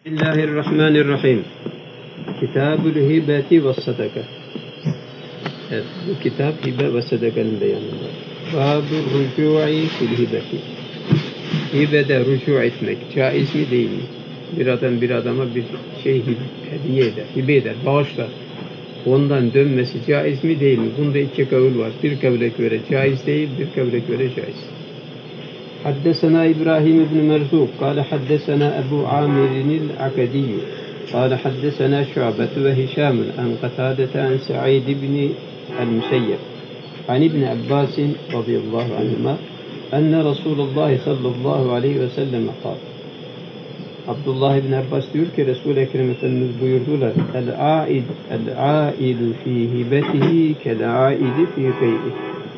Bismillahirrahmanirrahim. Kitab-ül hibeti ve sadaka. Evet, bu kitap hibe ve sadakanın beyanında. Bab-ül rücu'i fil hibeti. Hibede rücu etmek caiz mi değil mi? Bir adam bir adama bir şey hediye eder, hibe eder, bağışlar. Ondan dönmesi caiz mi değil mi? Bunda iki kavul var. Bir kavle göre caiz değil, bir kavle göre caiz. حدثنا إبراهيم بن مرزوق قال حدثنا أبو عامر العقدي قال حدثنا شعبة وهشام عن قتادة عن سعيد بن المسيب عن ابن عباس رضي الله عنهما أن رسول الله صلى الله عليه وسلم قال Abdullah ibn Abbas diyor ki Resul-i Ekrem Efendimiz buyurdular: El-aidu fi hibetihi kel-aidi fi kay'ihi.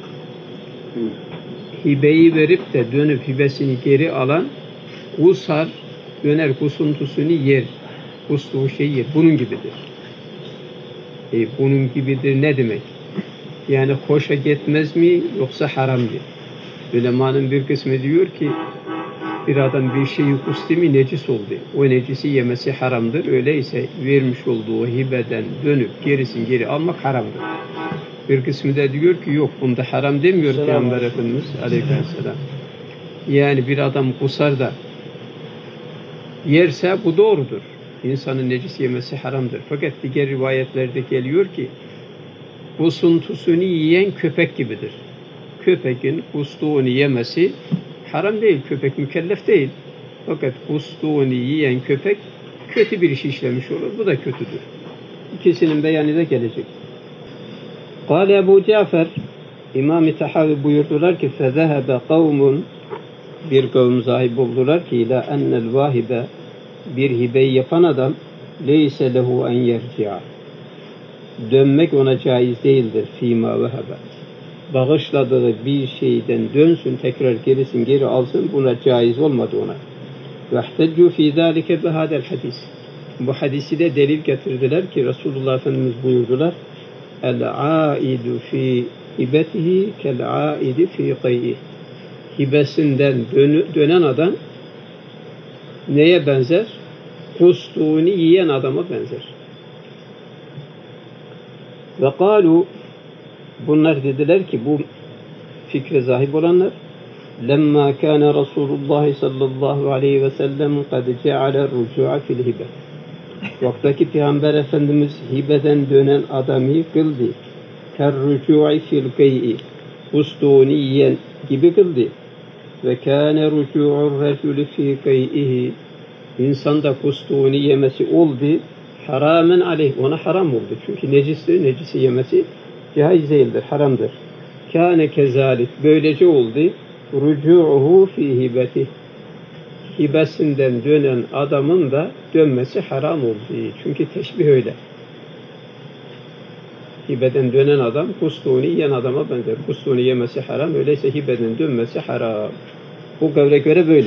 Hibeyi verip de dönüp hibesini geri alan kusar, döner kusuntusunu yer. Kustuğu şeyi yer. Bunun gibidir. Bunun gibidir ne demek? Yani hoşa gitmez mi yoksa haram mı? Ulemanın bir kısmı diyor ki bir adam bir şeyi kustu mi necis oldu. O necisi yemesi haramdır. Öyleyse vermiş olduğu hibeden dönüp gerisini geri almak haramdır. Bir kısmı da diyor ki yok bunda haram demiyor Peygamber Efendimiz Aleyhisselam. Yani bir adam kusar da yerse bu doğrudur. İnsanın necis yemesi haramdır. Fakat diğer rivayetlerde geliyor ki kusuntusunu yiyen köpek gibidir. Köpeğin kustuğunu yemesi haram değil. Köpek mükellef değil. Fakat kustuğunu yiyen köpek kötü bir iş işlemiş olur. Bu da kötüdür. İkisinin beyanı da gelecek. Kâle Ebu Cafer, İmam-ı Tahavi buyurdular ki فَذَهَبَ قَوْمٌ bir kavim zahib oldular ki ila ennel vahibe bir hibeyi yapan adam leyse lehu en yerci'a dönmek ona caiz değildir fîmâ vehebe bağışladığı bir şeyden dönsün tekrar gerisin geri alsın buna caiz olmadı ona. Vehteccu fî zâlike bihâdel hadis. Bu hadisi de delil getirdiler ki Resulullah Efendimiz buyurdular El-aidu fi hibetihi kel-aidi fi qay'ihi. Hibesinden dönen adam neye benzer? Kustuğunu yiyen adama benzer. Ve kâlu bunlar dediler ki bu fikre sahip olanlar lemma kâne Resulullah sallallahu aleyhi ve sellem kad ceale rücu'a fil hibe. Vaktaki Peygamber Efendimiz hibeden dönen adamı kıldı. Kerrücu'i fil kay'i. Kustuğunu yiyen gibi kıldı. Ve kâne rücu'ur recülü fî kay'ihi. İnsan da kustuğunu yemesi oldu. Haramen aleyh. Ona haram oldu. Çünkü necisi yemesi caiz değildir. Haramdır. Kâne kezalik. Böylece oldu. Rücu'uhu fî hibetih. Hibesinden dönen adamın da dönmesi haram oldu. Çünkü teşbih öyle. Hibeden dönen adam kustuğunu yiyen adama benzer. Kustuğunu yemesi haram. Öyleyse hibeden dönmesi haram. Bu kavle göre böyle.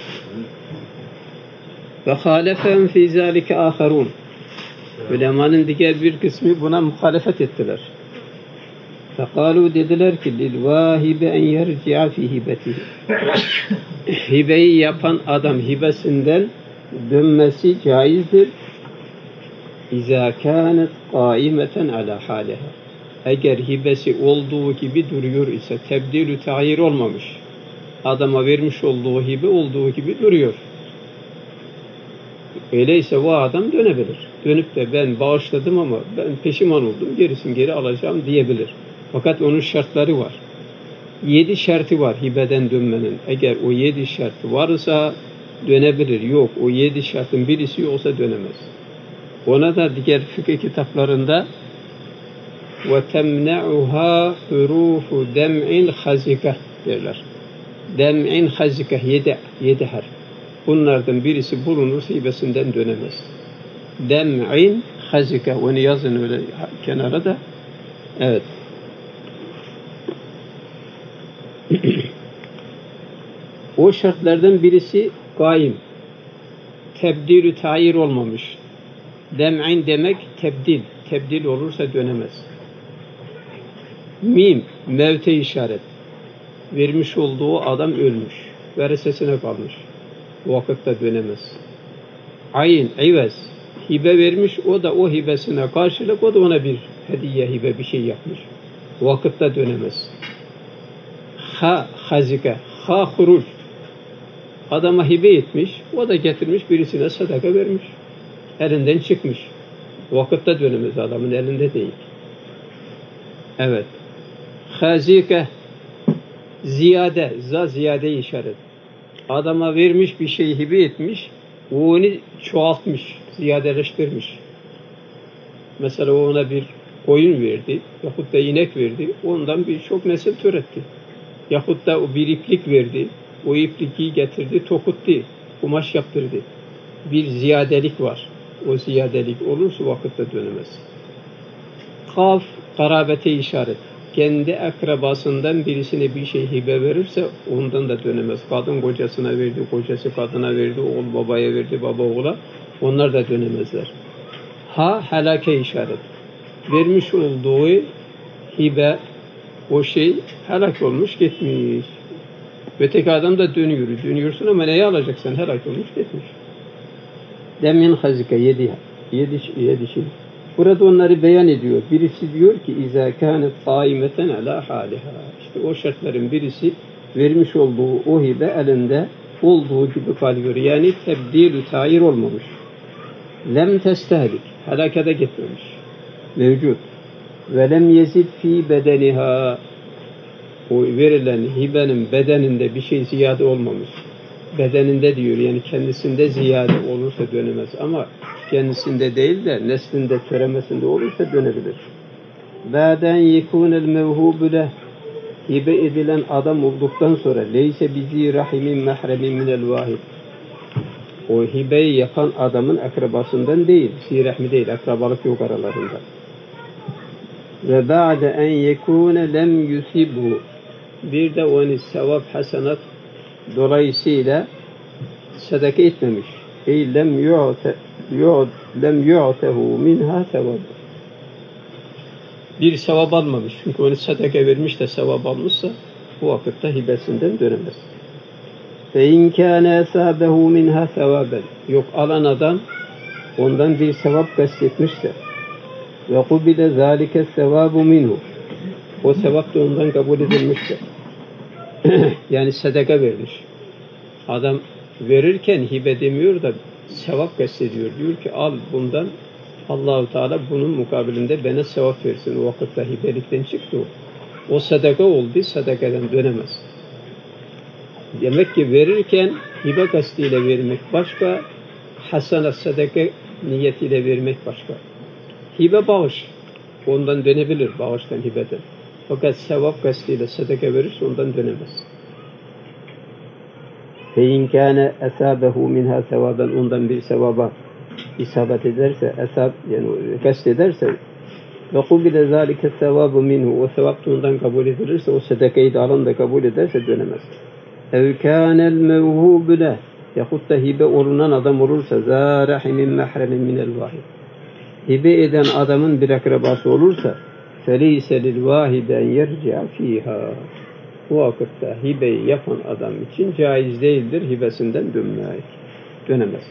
Ve hâlefen fî zâlike âherûn. Ulemanın diğer bir kısmı buna muhalefet ettiler. Fekâlû dediler ki lil-vâhibe en yerci'a fî hibetihi. Hibeyi yapan adam hibesinden dönmesi caizdir. İzâ kânet qâimeten alâ hâliha. Eğer hibesi olduğu gibi duruyor ise tebdil-ü tağyir olmamış. Adama vermiş olduğu hibe olduğu gibi duruyor. Öyleyse o adam dönebilir. Dönüp de ben bağışladım ama ben peşiman oldum, gerisini geri alacağım diyebilir. Fakat onun şartları var. 7 şartı var hibeden dönmenin. Eğer o 7 şartı varsa dönebilir. Yok, o 7 şartın birisi yoksa dönemez. Ona da diğer fıkıh kitaplarında وَتَمْنَعُهَا حُرُوفُ دَمْعٍ خَزِكَةٍ derler. Dem'in hazike 7 harf. Bunlardan birisi bulunursa hibesinden dönemez. Dem'in hazike. Onu yazın öyle kenara da. Evet. O şartlardan birisi kaim. Tebdil-ü tayir olmamış. Dem'in demek tebdil. Tebdil olursa dönemez. Mim. Mevte işaret. Vermiş olduğu adam ölmüş. Veresesine kalmış. O vakitte dönemez. Ayin, ivez. Hibe vermiş, o da o hibesine karşılık, o da ona bir hediye, hibe bir şey yapmış. Vakitte dönemez. Hazike, huruc. Adama hibe etmiş, o da getirmiş birisine sadaka vermiş. Elinden çıkmış. Vakitte dönemez, adamın elinde değil. Evet. Hazike, ziyade, ziyade işaret. Adama vermiş bir şey hibe etmiş, o onu çoğaltmış, ziyadeleştirmiş. Mesela o ona bir koyun verdi, yahut da inek verdi, ondan birçok nesil türetti. Yahut da o bir iplik verdi, o ipliği getirdi, tokuttu, kumaş yaptırdı. Bir ziyadelik var. O ziyadelik olursa vakitte dönemez. Kaf, karabete işaret. Kendi akrabasından birisine bir şey hibe verirse ondan da dönemez. Kadın kocasına verdi, kocası kadına verdi, oğul babaya verdi, baba oğula. Onlar da dönemezler. Helake işaret. Vermiş olduğu hibe, o şey helak olmuş, gitmiş. Öteki adam da dönüyor. Dönüyorsun ama neyi alacaksın? Helak olmuş, gitmiş. Demin hazike, yedi şey. Burada onları beyan ediyor. Birisi diyor ki İzâ kânet qâimeten alâ hâliha. İşte o şartların birisi vermiş olduğu o hibe elinde olduğu gibi kalıyor. Yani tebdil-ü tayir olmamış. Lem testehlik. Helakete gitmemiş. Mevcut. Ve lem yezid fî bedeniha. O verilen hibenin bedeninde bir şey ziyade olmamış. Bedeninde diyor, yani kendisinde ziyade olursa dönemez ama kendisinde değil de neslinde, töremesinde olursa dönebilir. Ba'den yekunel mevhubu leh, hibe edilen adam olduktan sonra leyse bizi rahimin mehremin minel vahid. O hibeyi yapan adamın akrabasından değil, zirahmi değil, akrabalık yok aralarında. Ve ba'de en yekune lem yusibhu, bir de onu sevap hasenat dolayısıyla sadaka etmemiş. Ey lem yu'tehu minha sevap. Bir sevap almamış. Çünkü onu sadaka vermiş de sevap almışsa bu vakitte hibesinden dönemez. Fe in kâne esâbehu minha sevaben. Yok, alan adam ondan bir sevap kastetmişse ve kubile zâlike sevâbu minhu. O sevap da ondan kabul edilmişse. Yani sadaka vermiş. Adam verirken hibe demiyor da sevap kastediyor. Diyor ki al bundan, Allah-u Teala bunun mukabilinde bana sevap versin. O vakitte hibelikten çıktı o. O sadaka oldu, sadakadan dönemez. Demek ki verirken hibe kastıyla vermek başka, hasana sadaka niyetiyle vermek başka. Hibe bağış. Ondan dönebilir, bağıştan, hibeden. Fakat sevap kastıyla sadaka verirse ondan dönemez. فَاِنْ كَانَ اَسَابَهُ مِنْهَا sevaben, ondan bir sevaba isabet ederse, yani kast ederse وَقُبِلَ ذَٰلِكَ السَّوَابُ مِنْهُ, o sevap da ondan kabul edilirse, o sadakayı da alan da kabul ederse dönemez. اَوْ كَانَ الْمَوْهُوبُ لَهُ, yahut da hibe olunan adam olursa ذَا رَحِمٍ مَحْرَمٍ مِنَ الْوَاهِدِ, hibe eden adamın bir akrabası olursa فَلَيْسَ لِلْوَاهِدَ اَنْ يَرْجِعَ ف۪يهَا, bu vakitte hibeyi yapan adam için caiz değildir hibesinden dönemez.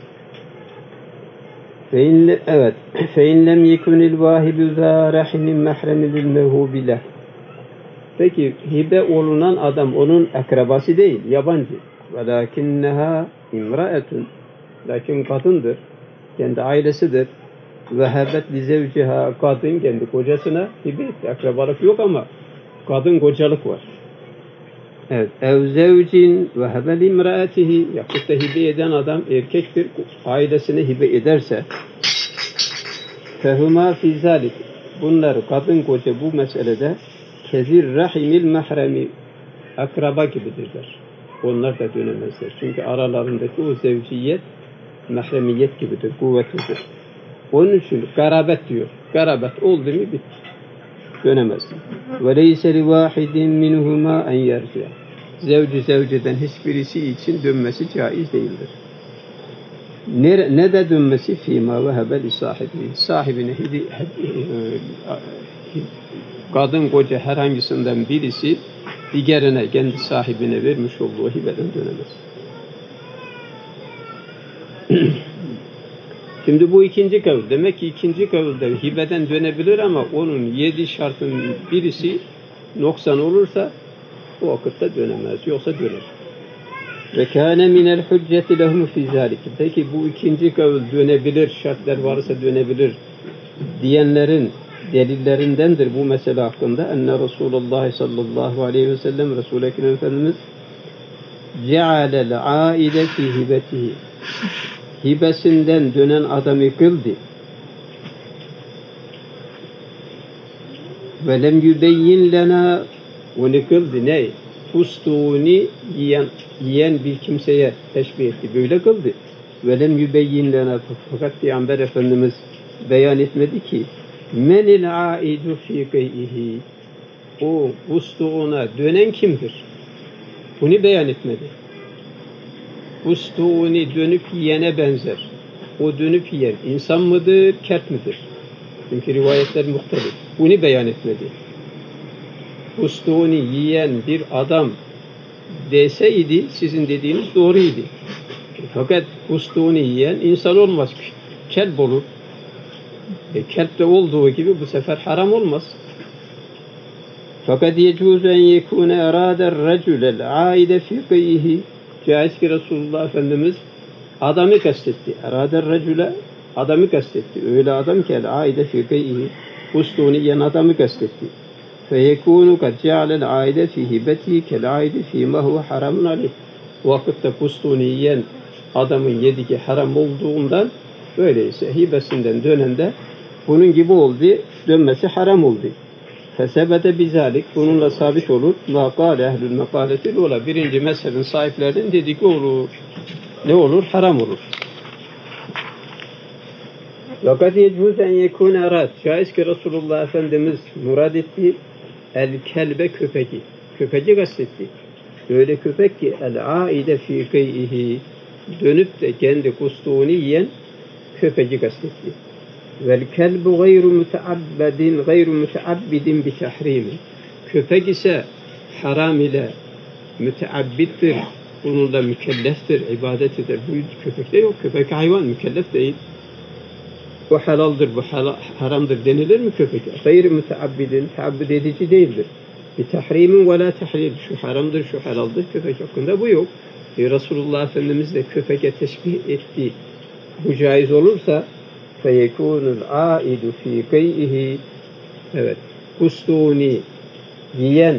Evet. فَاِنْ لَمْ يَكُنِ الْوَاهِبُ ذَا رَحِمٍ مَحْرَمٍ لِلْمَوْهُوبِ لَهُ. Peki hibe olunan adam onun akrabası değil, yabancı. وَلَاكِنَّهَا اِمْرَأَةٌ, lakin kadındır, kendi ailesidir. وَهَبَتْ لِزَوْجِهَا, kadın kendi kocasına hibe etti. Akrabalık yok ama kadın kocalık var. Evet. Ev zevcin ve hebel imraatihi, yahut da hibe eden adam erkektir, ailesine hibe ederse fehuma fi zalik, bunlar kadın koca bu meselede kezir rahimil mahremi, akraba gibidirler. Onlar da dönemezler. Çünkü aralarındaki o zevciyet mahremiyet gibidir, kuvvetlidir. Onun için garabet diyor. Garabet oldu mu bitti. Dönemez. Ve leyse li vahidin minhuma en yerci'a. Zevceden hiçbirisi için dönmesi caiz değildir. Ne de dönmesi fîmâ ve hebeli sahibi. Sahibine kadın koca herhangisinden birisi diğerine, kendi sahibine vermiş olduğu hibeden dönemez. Şimdi bu ikinci kavul. Demek ki ikinci kavulde hibeden dönebilir ama onun 7 şartın birisi noksan olursa o vakitte dönemez. Yoksa döner. Ve kâne minel hücceti lehum fî zâlik. Peki bu ikinci kavul dönebilir, şartlar varsa dönebilir diyenlerin delillerindendir bu mesele hakkında. Enne Resulullah sallallahu aleyhi ve sellem Resul-i Ekrem Efendimiz cealel aide fî hibetihi. Hibesinden dönen adamı kıldı. Ve lem yübeyyin lena onu kıldı. Ne? Pustuğunu yiyen bir kimseye teşbih etti. Böyle kıldı. Ve lem yübeyyin lena, fakat Peygamber Efendimiz beyan etmedi ki menil aidu fî kıy'ihi, o pustuğuna dönen kimdir? Bunu beyan etmedi. Pustuğunu dönüp yiyene benzer. O dönüp yiyen insan mıdır, kert midir? Çünkü rivayetler muhtelif. Bunu beyan etmedi. Pustuğunu yiyen bir adam deseydi, sizin dediğiniz doğruydu. Fakat pustuğunu yiyen insan olmaz. Kelp olur. Kelpte olduğu gibi bu sefer haram olmaz. Fakat yecuzu en yekune erader reculel aide fi kıyhi. Caiz ki Resulullah Efendimiz adamı kastetti. Erader recule, adamı kastetti. Öyle adam ki aide fi kıyhi. Pustuğunu yiyen adamı kastetti. Feyekûnu kad cealel aide fi hibeti kel aide fi ma huve haramun aleyh. Vakitte pustuğunu yiyen adamın yediği haram olduğundan, öyleyse hibesinden dönen de bunun gibi oldu, dönmesi haram oldu. Fesebete bizalik, bununla sabit olur. Ma kâle ehlül mekâletil ola. Birinci mezhebin sahiplerinin dediği olur. Ne olur? Haram olur. Fakat yecûz en yekûne erad. Şayet ki Resulullah Efendimiz murad etti, el kelbe köpeki. Köpeci kastetti. Öyle köpek ki el aide fî kıy'ihi, dönüp de kendi kustuğunu yiyen köpeci kastetti. Vel kelbu gayru müteabbidin bi tahrimi. Köpek ise haram ile müteabbittir. Bununla mükelleftir, ibadet eder. Bu köpekte yok. Köpek hayvan, mükellef değil. Bu halaldır, bu haramdır denilir mi köpek? Gayru müteabbidin, taabbüd edici değildir. Bi tahrimin ve la tahlil. Şu haramdır, şu halaldır. Köpek hakkında bu yok. Resulullah Efendimiz de köpeke teşbih etti. Bu caiz olursa feyekûnul âidu fî kıy'ihi, evet, kustuğunu yiyen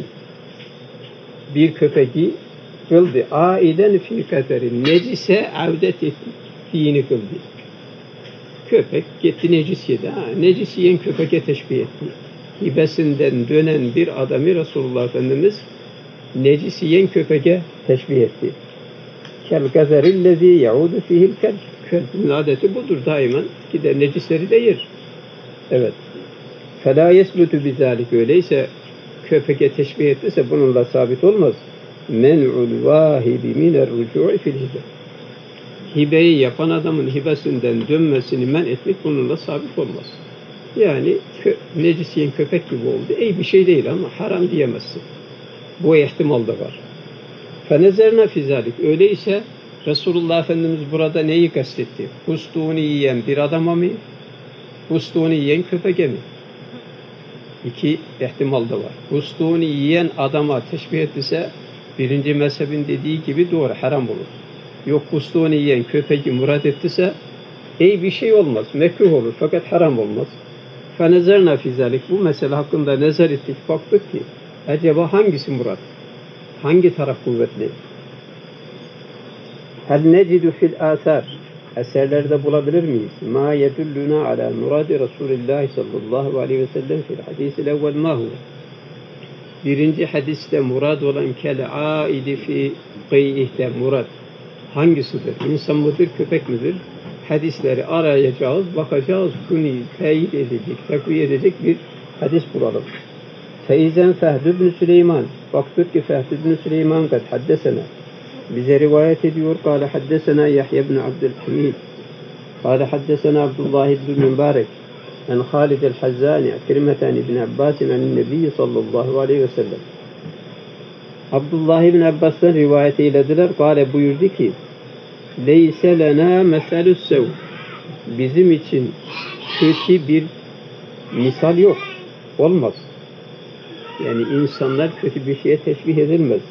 bir köpeki kıldı. Âiden fî katerin, necise avdet ettiğini kıldı. Köpek gitti necis yedi. Necis yiyen köpeke teşbih etti. Hibesinden dönen bir adamı Resulullah Efendimiz necis yiyen köpeke teşbih etti. Kel gazerillezî yaudu fîhil kelb. Kelbin adeti budur, daima gider necisleri de yer. Evet. Fela yesbutu bizalik, öyleyse köpeke teşbih ettiyse bununla sabit olmaz. Men'ul vahibi miner rucu'i fil hibe. Hibeyi yapan adamın hibesinden dönmesini men etmek bununla sabit olmaz. Yani necis yiyen köpek gibi oldu. Bir şey değil ama haram diyemezsin. Bu ihtimal da var. Fenezerna fizalik, öyleyse Resulullah Efendimiz burada neyi kastetti? Pustuğunu yiyen bir adama mı? Pustuğunu yiyen köpeke mi? İki ihtimal da var. Pustuğunu yiyen adama teşbih ettiyse birinci mezhebin dediği gibi doğru, haram olur. Yok, pustuğunu yiyen köpeki murad ettiyse bir şey olmaz, mekruh olur fakat haram olmaz. Fenezerna fizalik, bu mesele hakkında nezer ettik, baktık ki acaba hangisi murad? Hangi taraf kuvvetli? Hel necidu fil âthâr, eserlerde bulabilir miyiz? Ma yedulluna ala muradi Resulullah sallallahu aleyhi ve sellem fil hadisil evvel ma huve. Birinci hadiste murad olan kel aidi fi kıy'ihte murad hangisidir? İnsan mıdır, köpek midir? Hadisleri arayacağız, bakacağız, bunu teyit edecek, takviye edecek bir hadis bulalım. Feizen Fehd ibn Süleyman, baktık ki Fehd ibn Süleyman kad haddesena, bize rivayet ediyor. Kâle haddesena Yahya ibn Abdülhamid, kâle haddesena Abdullah ibn Mübarek, en Halid el-Hazzani, Akrimeten ibn Abbas'in en Nebi sallallahu aleyhi ve sellem. Abdullah ibn Abbas'tan rivayet eylediler. Kâle buyurdu ki, leyse lena meselü's sev, bizim için kötü bir misal yok. Olmaz. Yani insanlar kötü bir şeye teşbih edilmez.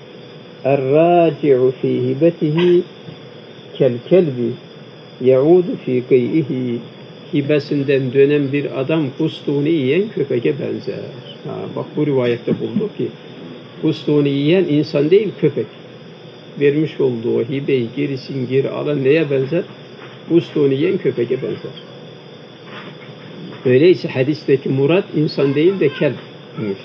Er-râci'u fî hibetihi kel-kelbi ya'udu fî kıy'ihi. Hibesinden dönen bir adam kustuğunu yiyen köpeğe benzer. Bak bu rivayette bulduk ki kustuğunu yiyen insan değil köpek. Vermiş olduğu hibeyi gerisin geri alan neye benzer? Kustuğunu yiyen köpeğe benzer. Öyleyse hadisteki murat insan değil de kelp demiş.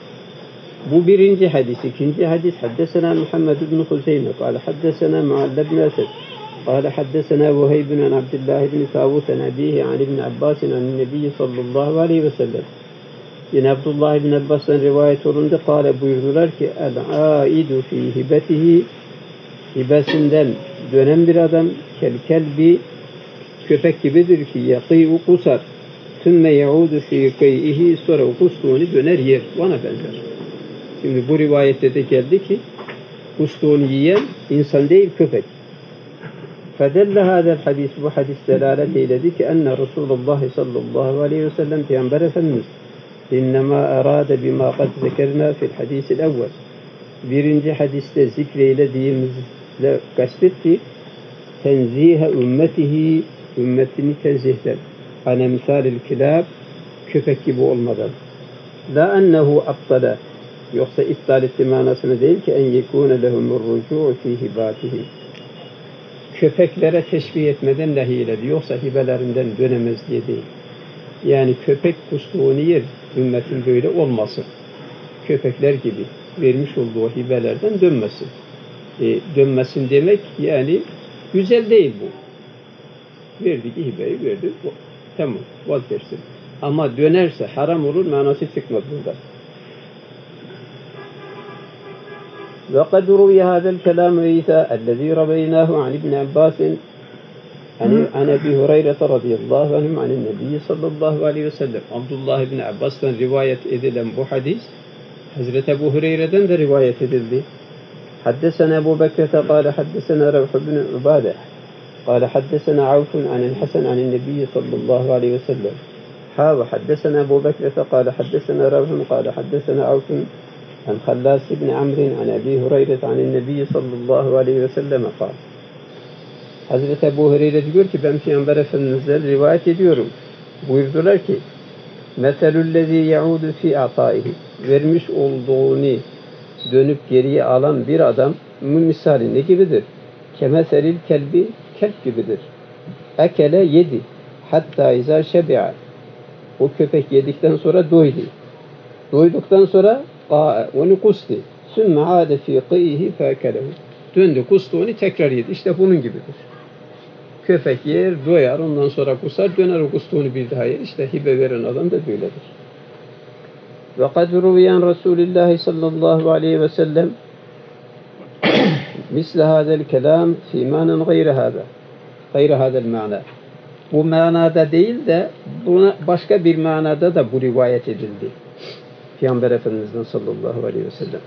Bu birinci hadis. İkinci hadis haddesena Muhammed ibn Huzeyme kâle haddesena Mualla ibn Esed kâle haddesena Vuheyb bin Abdullah ibn Tavus an abihi an ibn Abbas an Nebi sallallahu aleyhi ve sellem. Yine Abdullah ibn Abbas'tan rivayet olunca kâle buyurdular ki el-âidu fî hibetihi hibesinden dönen bir adam kel-kelbi köpek gibidir ki yakî'u kusar sümme yaudu fî kıy'ihi sonra kustuğunu döner yer. Ona benzer. Şimdi bu rivayette de geldi ki kustuğunu yiyen insan değil köpek. فَدَلَّ هَذَا الْحَدِيث bu hadis delalet eyledi ki enne Resulullah sallallahu aleyhi ve sellem Peygamber Efendimiz innema erade bima kad zekerna fil hadisil evvel. Birinci hadiste zikreylediğimizle kastetti tenzihe ümmetihi ümmetini tenzihler. Ane misalil kilab köpek gibi olmadan. La ennehu aptala yoksa iptal etti manasını değil ki en yekûne lehumur rücû'u fî hibâtihi. Köpeklere teşbih etmeden dahi eyledi. Yoksa hibelerinden dönemez diye değil. Yani köpek kustuğunu yer, ümmetin böyle olması. Köpekler gibi vermiş olduğu hibelerden dönmesin. Dönmesin demek yani güzel değil bu. Verdi ki hibeyi verdi. Tamam vazgeçsin. Ama dönerse haram olur manası çıkmaz burada. وقد روي هذا الكلام إذا الذي رويناه عن ابن عباس عن أبي هريرة رضي الله عنهم عن النبي صلى الله عليه وسلم. Abdullah ibn Abbas'tan rivayet edilen bu hadis Hazreti Ebu Hureyre'den de rivayet edildi. حدثنا أبو بكر قال حدثنا روح بن عبادة قال حدثنا عوف عن الحسن عن النبي صلى الله عليه وسلم. وحدثنا أبو بكر قال حدثنا روح قال حدثنا عوف عن خلاس بن عمرو عن أبي هريرة عن النبي صلى الله عليه وسلم قال. Hazreti Ebu Hureyre diyor ki ben Peygamber Efendimiz'den rivayet ediyorum. Buyurdular ki meselüllezî yaudu fî atâihi vermiş olduğunu dönüp geriye alan bir adam misali ne gibidir? Kemeselil kelbi kelp gibidir. Ekele yedi hatta izâ şebi'a o köpek yedikten sonra doydu. Doyduktan sonra onu kusti. Sümme âde fî kıy'ihi fâkelehu. Döndü kustu onu tekrar yedi. İşte bunun gibidir. Köpek yer, doyar, ondan sonra kusar, döner o kustuğunu bir daha yer. İşte hibe veren adam da böyledir. Ve kad ruviyen Resulullah sallallahu aleyhi ve sellem misle hadel kelam fî manen gayre hadel ma'na. Bu manada değil de buna başka bir manada da bu rivayet edildi. Peygamber Efendimiz'den sallallahu aleyhi ve sellem.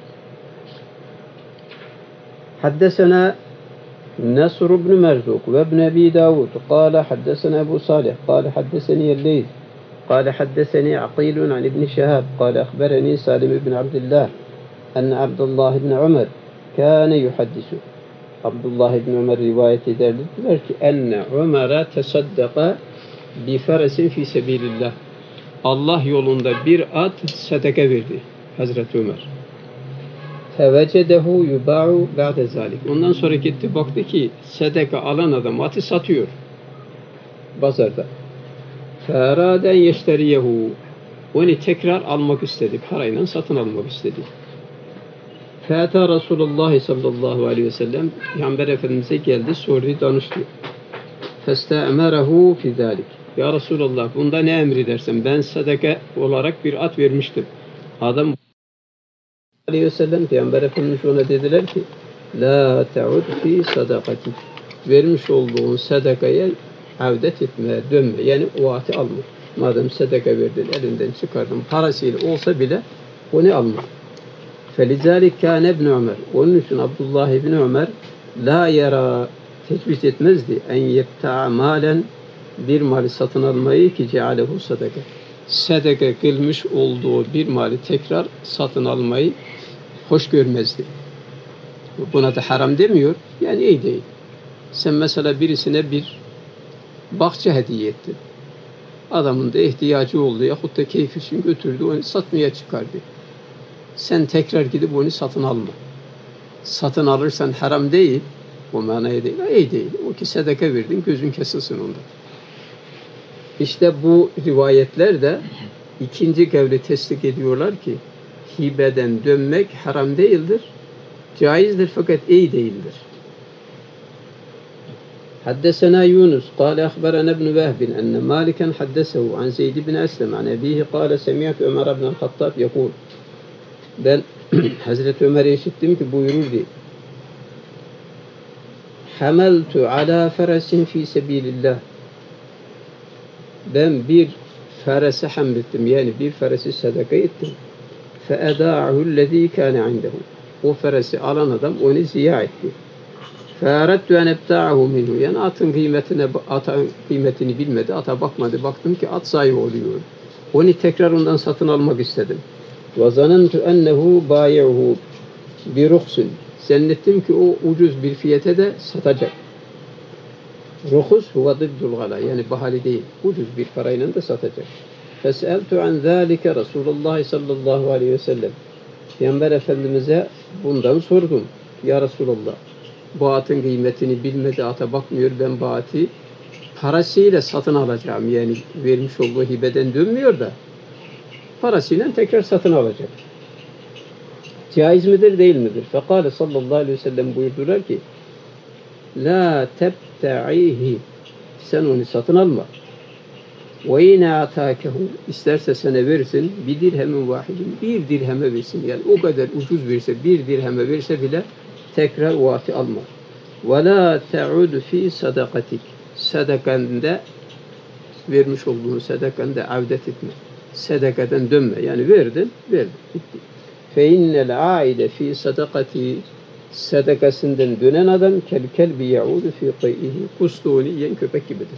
Haddesena Nasr ibn Merzuk ve ibn Abi Davud قال حدثنا أبو صالح قال حدثني الليث قال حدثني عقيل عن ابن شهاب قال أخبرني سالم بن عبد الله أن عبد الله بن عمر كان يحدث. Abdullah ibn Ömer rivayet ederdiler ki enne Ömer'e tesaddaka bi feresin fi sebilillah. Allah yolunda bir at sadaka verdi Hazreti Ömer. Fevecedehu yuba'u ba'de zalik. Ondan sonra gitti baktı ki sadaka alan adam atı satıyor pazarda. Feraden yeşteriyehu. Onu tekrar almak istedi. Parayla satın almak istedi. Feta Resulullah sallallahu aleyhi ve sellem Peygamber Efendimiz'e geldi, sordu, danıştı. Feste'merehu fi zalik. Ya Resulallah bunda ne emredersen ben sadaka olarak bir at vermiştim. Adam aleyhi ve sellem Peygamber Efendimiz ona dediler ki la te'ud fi sadakati. Vermiş olduğun sadakaya avdet etme, dönme. Yani o atı alma. Madem sadaka verdin, elinden çıkardın, parasıyla olsa bile onu alma. Felizalik kâne ibn Ömer. Onun için Abdullah ibn Ömer la yara tecviz etmezdi en yebta'a malen bir mali satın almayı ki cealehu sadaka. Sadaka kılmış olduğu bir mali tekrar satın almayı hoş görmezdi. Buna da haram demiyor. Yani iyi değil. Sen mesela birisine bir bahçe hediye ettin. Adamın da ihtiyacı oldu yahut da keyfi için götürdü, onu satmaya çıkardı. Sen tekrar gidip onu satın alma. Satın alırsan haram değil, o manaya değil, iyi değil. O ki sadaka verdin, gözün kesilsin onda. İşte bu rivayetler de ikinci kavli tesdik ediyorlar ki hibeden dönmek haram değildir, caizdir fakat iyi değildir. حدثنا يونس قال أخبرنا ابن وهب أن مالكا حدثه عن زيد بن أسلم عن أبيه قال سمعت عمر بن الخطاب يقول ben Hazreti Ömer'e işittim ki buyururdu. Hamaltu ala ferasin fi sebilillah. Ben bir ferese hamlettim. Yani bir feresi sadaka ettim. Fe eda'ahu lezî kâne indehu. O feresi alan adam onu ziya etti. Fe erettu en ebta'ahu minhu. Yani atın kıymetini bilmedi. Ata bakmadı. Baktım ki at sahibi oluyor. Onu tekrar ondan satın almak istedim. Ve zanentu ennehu bâyi'uhu bi ruhsun. Zannettim ki o ucuz bir fiyata da satacak. Ruhus huve dıddul gala. Yani bahali değil. Ucuz bir parayla da satacak. Fes'eltu an zâlike Resulullah sallallahu aleyhi ve sellem. Peygamber Efendimiz'e bundan sordum. Ya Resulallah, bu atın kıymetini bilmedi, ata bakmıyor. Ben bu atı parasıyla satın alacağım. Yani vermiş olduğu hibeden dönmüyor da parasıyla tekrar satın alacak. Caiz midir, değil midir? Fekale sallallahu aleyhi ve sellem buyurdular ki la tebta'ihi, sen onu satın alma. Ve yine atâkehu, isterse sana versin bir dirhemin vahidin, bir dirheme versin. Yani o kadar ucuz verse, bir dirheme verse bile tekrar o atı alma. Ve la te'udu fi sadakatik, sadakanda vermiş olduğun sadakanda avdet etme. Sadakadan dönme. Yani verdin, bitti. Fe innel aide fi sadakati, sadakasından dönen adam kel kelbi yaudu fi qay'ihi, kustuğunu yiyen köpek gibidir.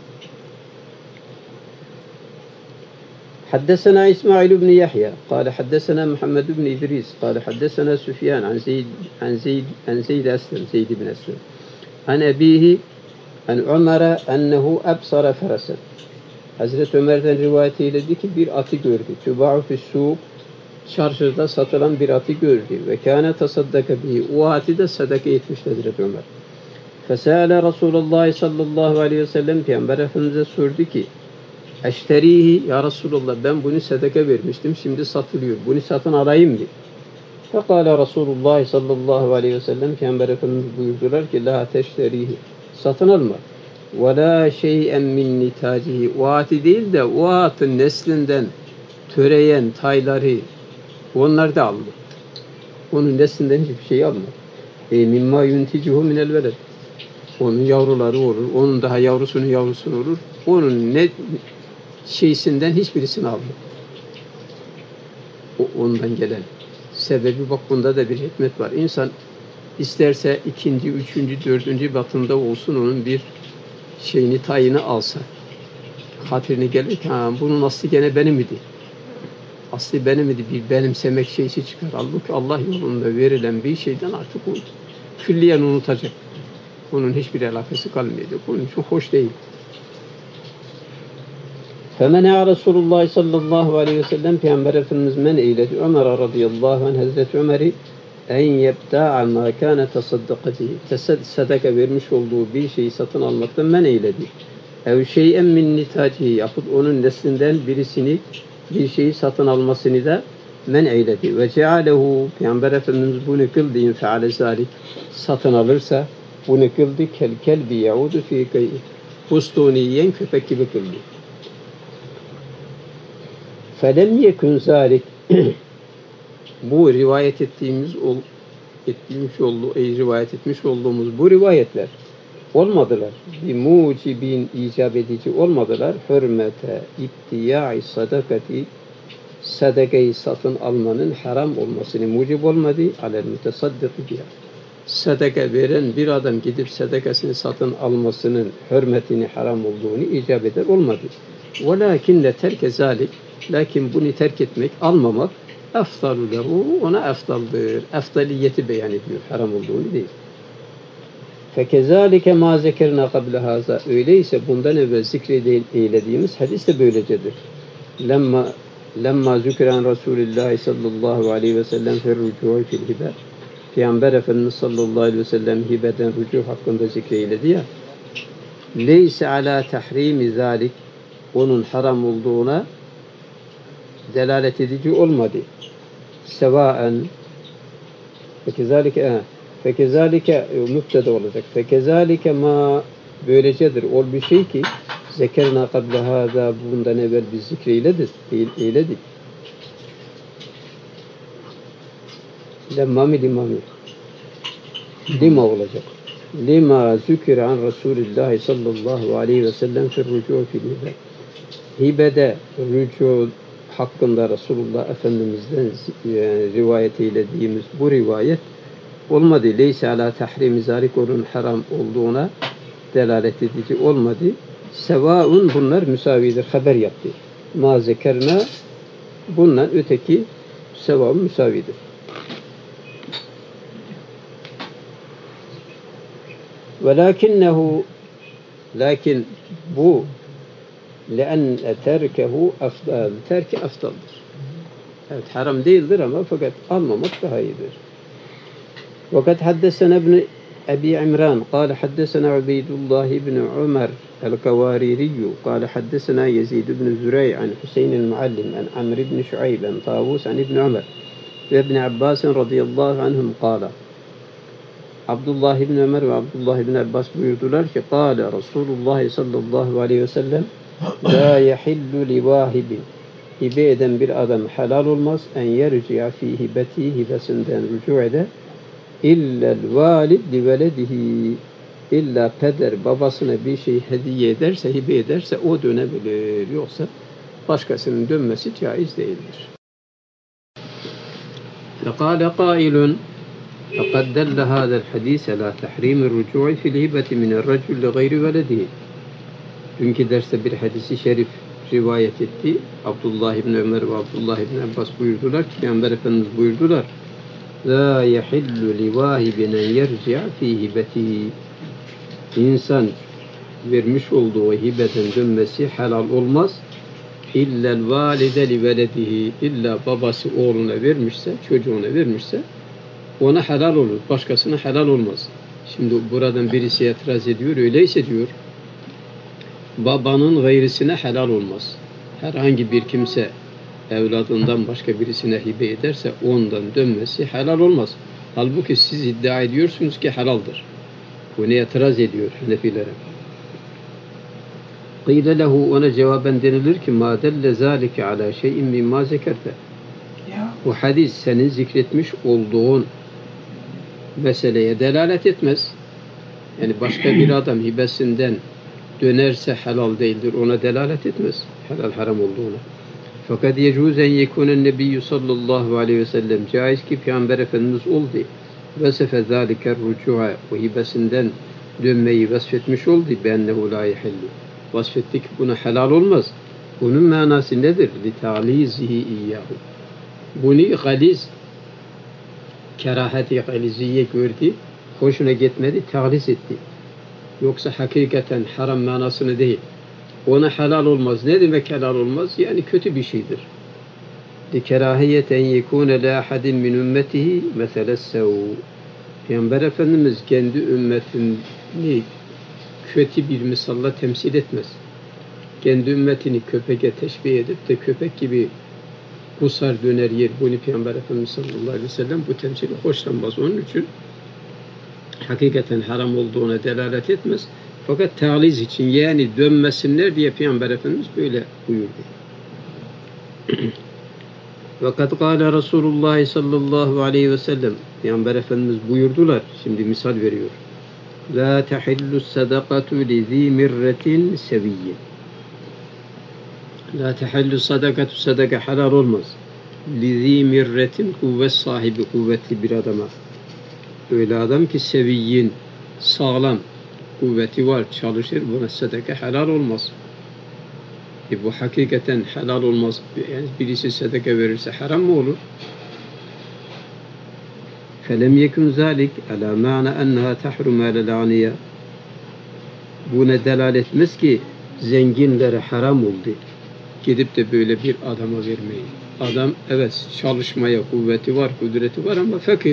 حدثنا إسماعيل بن يحيى قال حدثنا محمد بن إدريس قال حدثنا سفيان عن زيد بن أسلم عن أبيه عن عمر أنه أبصر فرسا. Hazreti Ömer'den rivayet eyledi ki bir atı gördü. Tüba'u fissûk, çarşıda satılan bir atı gördü. Ve kâne tasaddaka bihi, o atı da sadaka etmişti Hazreti Ömer. Fesâle Resulullah sallallahu aleyhi ve sellem, Peygamber Efendimiz'e sordu ki eşterihi, ya Resulullah, ben bunu sadaka vermiştim, şimdi satılıyor. Bunu satın alayım mı? Fekâle Resulullah sallallahu aleyhi ve sellem, Peygamber Efendimiz buyurdular ki la teşterihi, satın alma. Ve la şey'en min nitacihi, o atı değil de o atın neslinden töreyen tayları, onlar da alma. Onun neslinden hiçbir şey alma. Mimma yunticuhu minel veled. Onun yavruları olur, onun daha yavrusunun olur. Onun ne şeysinden hiçbirisini alma. Ondan gelen. Sebebi bak, bunda da bir hikmet var. İnsan isterse ikinci, üçüncü, dördüncü batında olsun onun bir şeyini, tayini alsa. Hatırına gelir ki bunun aslı gene benim idi. Aslı benim idi. Bir benimsemek şeysi çıkar. Halbuki Allah yolunda verilen bir şeyden artık o külliyen unutacak. Onun hiçbir alakası kalmayacak. Onun için hoş değil. Femene Resulullah sallallahu aleyhi ve sellem, Peygamber Efendimiz men eyledi Ömer radıyallahu anh, Hazreti Ömer'i en yebta'a ma kâne tasaddakatihi, sadaka vermiş olduğu bir şeyi satın almaktan men eyledi. Ev şey'en min nitacihi, yapıp onun neslinden bir şeyi satın almasını da men eyledi. Ve cealehu, Peygamber Efendimiz bunu kıldı, infeale zalik, satın alırsa bunu kıldı, kel kelbi yaudu fi kay'i, pustuğunu yiyen köpek gibi kıldı. Felem yekun zalik, bu rivayet etmiş olduğumuz bu rivayetler olmadılar. Bir mucibin, icap edici olmadılar. Hürmete ittiya'i sadakati, sadakayı satın almanın haram olmasını mucib olmadı. Alel mütesaddıkı diye. sadaka veren bir adam gidip sadakasını satın almasının hürmetini haram olduğunu icap eder olmadı. وَلَاكِنَّ terke zalik, lakin bunu terk etmek, almamak eftalu lehu, ona eftaldır. Eftaliyeti beyan ediyor, haram olduğunu değil. فَكَذَٰلِكَ مَا زَكَرْنَا قَبْلَ هَذَا, öyleyse bundan evvel zikreylediğimiz hadis de böylecedir. Lemma zükran Resulullah sallallahu aleyhi ve sellem ferrucu'u fil hibe. Peygamber Efendimiz sallallahu aleyhi ve sellem hibeden rücu hakkında zikreyledi ya. Leyse ala tahrimi zalik, onun haram olduğuna delalet edici olmadı. Sevaen fekezalike mübteda olacak. Fekezalike ma, böylecedir. Ol bir şey ki zekerna kable hâzâ, bundan evvel biz zikreyledik. Lemma mi lima mi? Lima olacak. Lima zükir an Resulullah sallallahu aleyhi ve sellem fir rücu fil hibe. Hibede rücu hakkında Resulullah Efendimiz'den rivayet eylediğimiz bu rivayet olmadı. Leyse ala tahrimi zalik, onun haram olduğuna delalet edici olmadı. Sevaun, bunlar müsavidir. Haber yaptı. Ma zekerna, bundan öteki sevaun müsavidir. Velakinnehu, lakin bu لأن تركه أفضل, terki afdaldır. Evet, haram değildir ama fakat almamak daha iyidir. Fakat haddesena ibn Abi İmran قال حدثنا عبيد الله بن عمر القواريري قال حدثنا يزيد بن زريع عن حسين المعلم عن عمرو بن شعيب عن طاووس عن ابن عمر وابن عباس رضي الله عنهم قال Abdullah ibn Ömer ve Abdullah ibn Abbas buyurdular ki قال رسول الله sallallahu aleyhi ve sellem la yahillu li vahibin, hibe eden bir adam helal olmaz, en yerci'a fi hibeti, hibesinden rücu eder, illel valid li veledihi, illa peder babasına bir şey hediye ederse, hibe ederse o dönebilir, yoksa başkasının dönmesi caiz değildir. فقال قائل فقد دل هذا الحديث على تحريم الرجوع في الهبة من الرجل لغير ولده. Dünkü derste bir hadisi şerif rivayet etti. Abdullah ibn Ömer ve Abdullah ibn Abbas buyurdular ki, Peygamber Efendimiz buyurdular. La yahillu li vahibin en yerci'a fi hibetihi. İnsan vermiş olduğu hibeden dönmesi helal olmaz. İllel valide li veledihi. İlla babası oğluna vermişse, çocuğuna vermişse ona helal olur. Başkasına helal olmaz. Şimdi buradan birisi itiraz ediyor. Öyleyse diyor, babanın gayrisine helal olmaz. Herhangi bir kimse evladından başka birisine hibe ederse ondan dönmesi helal olmaz. Halbuki siz iddia ediyorsunuz ki helaldir. Buna itiraz ediyor Hanefilere. Qîle lehu, ona cevaben denilir ki mâ delle zâlike alâ şey'in mimmâ zekerte. Bu hadis senin zikretmiş olduğun meseleye delalet etmez. Yani başka bir adam hibesinden dönerse helal değildir, ona delalet etmez helal haram olduğuna. Fakat yecuzen yekunen nebiyyü sallallahu aleyhi ve sellem, caiz ki Peygamber Efendimiz oldu. Vesefe zâliker rücu'a, o hibesinden dönmeyi vasfetmiş oldu. Bennehu la yehillu, vasfetti ki buna helal olmaz. Bunun manası nedir? Li ta'lizihi iyyahu. Bunu galiz, kerahati galiziye gördü, hoşuna gitmedi, ta'liz etti. Yoksa hakikaten haram manasını değil. Ona helal olmaz. Ne demek helal olmaz? Yani kötü bir şeydir. Likerahiyeten yekûne la ahadin min ümmetihi meselessev. Peygamber Efendimiz kendi ümmetini kötü bir misalla temsil etmez. Kendi ümmetini köpeğe teşbih edip de köpek gibi kusar döner yer. Bunu Peygamber Efendimiz sallallahu aleyhi ve sellem bu temsili hoşlanmaz. Onun için hakikaten haram olduğuna delalet etmez. Fakat ta'liz için, yani dönmesinler diye Peygamber Efendimiz böyle buyurdu. Ve kad kâle Resulullah sallallahu aleyhi ve sellem, Peygamber Efendimiz buyurdular. Şimdi misal veriyor. La tahillu sadakatu li zî mirretin seviyyin. La tahillu sadakatu, sadaka helal olmaz. Li zî mirretin, kuvvet sahibi, kuvvetli bir adama. öyle adam ki seviyyin, sağlam, kuvveti var, çalışır, buna sadaka helal olmaz. Bu hakikaten helal olmaz. Yani birisi sadaka verirse haram mı olur? فَلَمْ يَكُنْ ذَٰلِكَ عَلَى مَعْنَ أَنَّهَا تَحْرُمَ عَلَى الْعَانِيَةِ Buna delalet etmez ki zenginlere haram oldu. Gidip de böyle bir adama vermeyin. Adam evet çalışmaya kuvveti var, kudreti var ama fakir.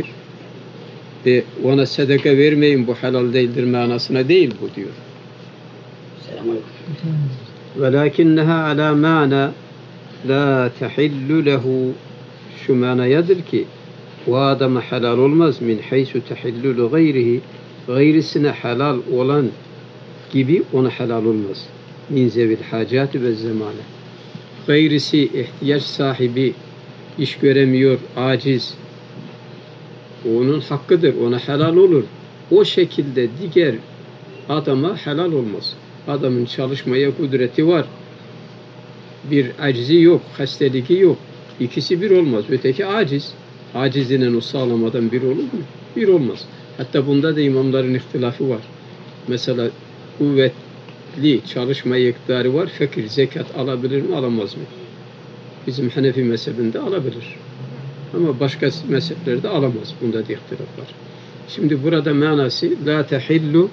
Ona sadaka vermeyin, bu helal değildir manasına değil bu diyor. Selamünaleyküm. وَلَاكِنَّهَا عَلَى مَعْنَى لَا تَحِلُّ لَهُ Şu manayadır ki o adama helal olmaz min haysu tehillulu gayrihi gayrisine helal olan gibi ona helal olmaz. Min zevil hacati ve zamane. Gayrisi ihtiyaç sahibi, iş göremiyor, aciz. Onun hakkıdır, ona helal olur. O şekilde diğer adama helal olmaz. Adamın çalışmaya kudreti var. Bir acizi yok, hastalığı yok. İkisi bir olmaz. Öteki aciz. Acizinin o sağlamadan bir olur mu? Bir olmaz. Hatta bunda da imamların ihtilafı var. Mesela kuvvetli çalışma iktidarı var. Fakir zekat alabilir mi, alamaz mı? Bizim Hanefi mezhebinde alabilir. Ama başka mezheplerde alamaz. Bunda da ihtilaf var. Şimdi burada manası la tehillu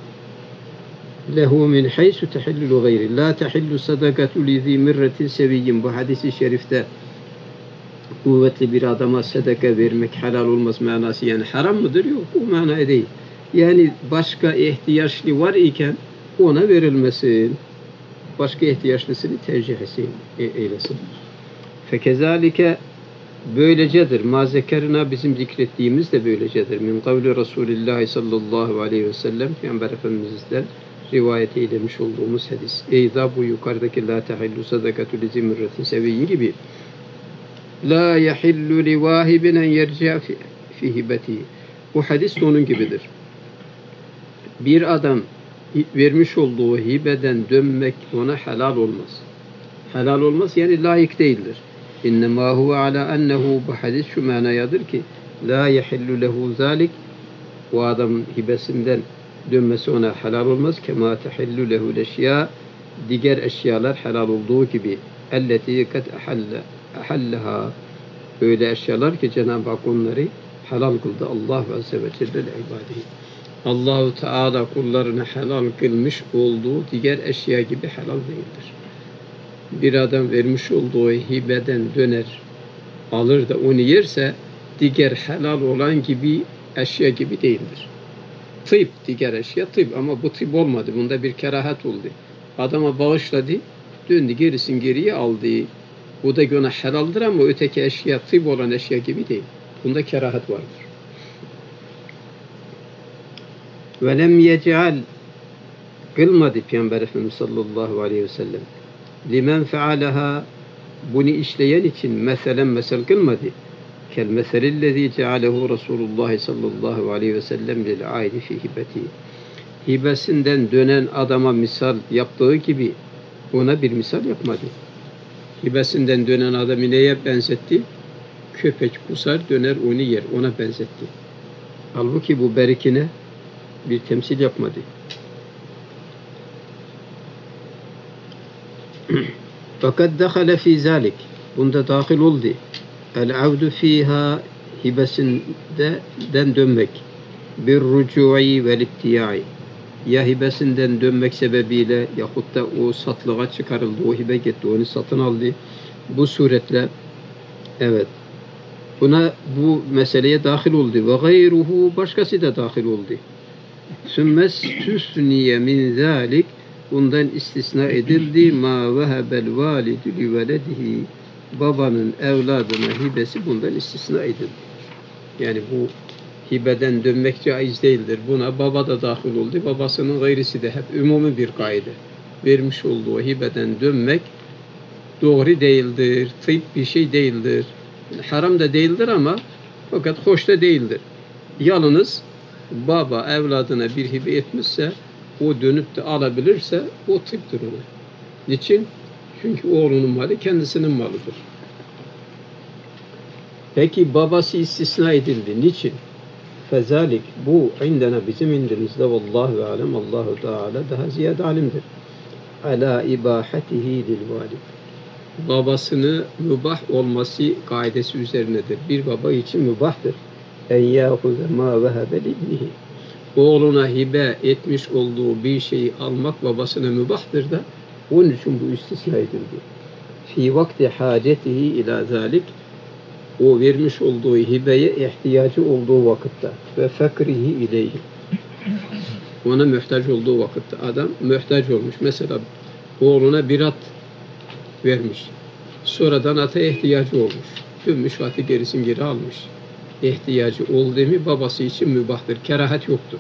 lehu min haysu tehillu gayri. La tehillu sadakatu li zi mirretin seviyyin. Bu hadisi şerifte kuvvetli bir adama sadaka vermek helal olmaz manası, yani haram mıdır? Yok, bu manaya değil. Yani başka ihtiyaçlı var iken ona verilmesin. Başka ihtiyaçlısını tercih eylesin. Fekezalike böylecedir. Ma zekerina bizim zikrettiğimiz de böylecedir. Min kavli Resulullah sallallahu aleyhi ve sellem Peygamber Efendimiz'den rivayet eylemiş olduğumuz hadis. Eyza bu yukarıdaki la tehillu sadakatu li zimretin seviyyi gibi la yahillu li vahibin en yerci'a fi hibeti. Bu hadis onun gibidir. Bir adam vermiş olduğu hibeden dönmek ona helal olmaz. Helal olmaz yani layık değildir. İnnemâ huve alâ ennehu, bu hadis şu manayadır ki la yahillu lehu zâlik, o adamın hibesinden dönmesi ona helal olmaz. Kemâ tehillu lehu leşyâ, diğer eşyalar helal olduğu gibi elleti kad ahallaha, öyle eşyalar ki Cenab-ı Hak onları helal kıldı. Allah azze ve celle ibadihi. Allahu Teala kullarına helal kılmış olduğu diğer eşya gibi helal değildir. Bir adam vermiş olduğu hibeden döner, alır da onu yerse diğer helal olan gibi eşya gibi değildir. Tıp, diğer eşya tıp ama bu tıp olmadı. Bunda bir kerahat oldu. Adama bağışladı, döndü gerisin geriye aldı. Bu da ona helaldir ama öteki eşya tıp olan eşya gibi değil. Bunda kerahat vardır. Ve lem yec'al, kılmadı Peygamber Efendimiz sallallahu aleyhi ve sellem limen fealaha, bunu işleyen için mesel kılmadı. Kel meselillezî cealehu Resulullah sallallahu aleyhi ve sellem lil aidi fi hibeti. Hibesinden dönen adama misal yaptığı gibi ona bir misal yapmadı. Hibesinden dönen adamı neye benzetti? Köpek kusar döner onu yer, ona benzetti. Halbuki bu berikine bir temsil yapmadı. Fakat dehale fi zalik, bunda dahil oldu. El-avdu fiha, hibesinden dönmek. Bir rücu'i vel iptiyai, ya hibesinden dönmek sebebiyle yahut da o satlığa çıkarıldı, o hibe gitti, onu satın aldı. Bu suretle evet, buna, bu meseleye dahil oldu. Ve gayruhu, başkası da dahil oldu. Sümmes tüsniye min zalik, bundan istisna edildi. Ma vehebel validu li veledihi, babanın evladına hibesi bundan istisna edildi. Yani bu hibeden dönmek caiz değildir. Buna baba da dahil oldu. Babasının gayrisi de hep umumi bir kaide. Vermiş olduğu hibeden dönmek doğru değildir. Tıp bir şey değildir. Haram da değildir ama fakat hoş da değildir. Yalnız baba evladına bir hibe etmişse, o dönüp de alabilirse o tıptır ona. Niçin? Çünkü oğlunun malı kendisinin malıdır. Peki babası istisna edildi. Niçin? fezalik bu indena bizim indimizde vallahu alem Allahu Teala daha ziyade alimdir. Ala ibahatihi lil valid. Babasını mübah olması kaidesi üzerinedir. Bir baba için mübahtır. En yâhuze mâ vehebe libnihi. Oğluna hibe etmiş olduğu bir şeyi almak babasına mübahtır da onun için bu istisna edildi. Fi vakti hacetihi ila zalik, o vermiş olduğu hibeye ihtiyacı olduğu vakitte ve fakrihi ileyhi, ona muhtaç olduğu vakitte. Adam muhtaç olmuş. Mesela oğluna bir at vermiş. Sonradan ata ihtiyacı olmuş. Dönmüş atı gerisini geri almış. İhtiyacı oldu mi babası için mübahtır. Kerahat yoktur.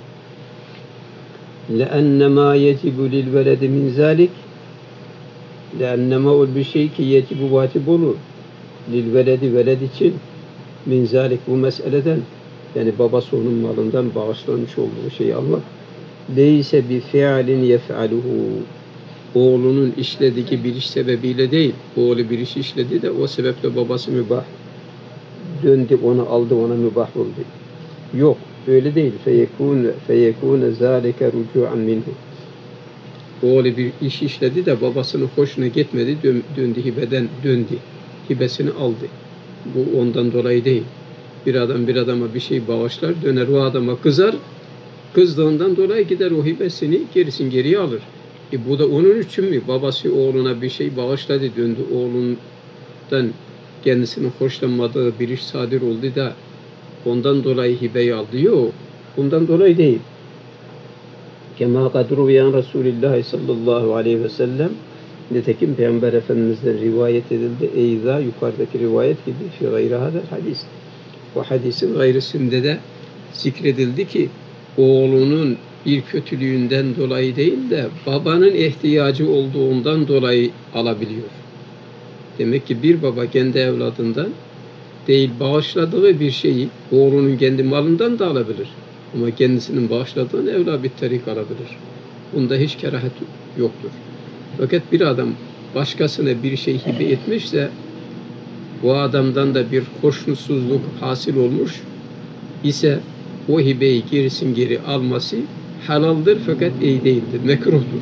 لَأَنَّ مَا يَجِبُ لِلْوَلَدِ مِنْ ذَٰلِكِ لَأَنَّ مَا ol bir şey ki yecibu vacip olur. Lilveledi veled için min zalik bu meseleden, yani babası onun malından bağışlanmış olduğu şeyi almak. Leyse bi fi'alin yef'aluhu, oğlunun işlediği bir iş sebebiyle değil. Oğlu bir iş işledi de o sebeple babası mübah döndü, onu aldı, ona mübah oldu. Yok, öyle değil. Feyekûne zâlike rücû'an minhu. Oğlu bir iş işledi de babasının hoşuna gitmedi, döndü hibeden döndü. Hibesini aldı. Bu ondan dolayı değil. Bir adam bir adama bir şey bağışlar, döner o adama kızar. Kızdığından dolayı gider o hibesini gerisini geriye alır. Bu da onun için mi? Babası oğluna bir şey bağışladı, döndü oğlundan kendisinin hoşlanmadığı bir iş sadir oldu da ondan dolayı hibeyi aldı. Yok. Bundan dolayı değil. Kema kadruviyan Resulullah sallallahu aleyhi ve sellem, nitekim Peygamber Efendimiz'den rivayet edildi. Eyza, yukarıdaki rivayet gibi fi gayri hadel hadis. O hadisin gayrısında da zikredildi ki oğlunun bir kötülüğünden dolayı değil de babanın ihtiyacı olduğundan dolayı alabiliyor. Demek ki bir baba kendi evladından değil bağışladığı bir şeyi oğlunun kendi malından da alabilir. Ama kendisinin bağışladığını evla bir tarik alabilir. Bunda hiç kerahat yoktur. Fakat bir adam başkasına bir şey hibe etmişse o adamdan da bir hoşnutsuzluk hasıl olmuş ise o hibeyi gerisin geri alması halaldır fakat iyi değildir, mekruhtur.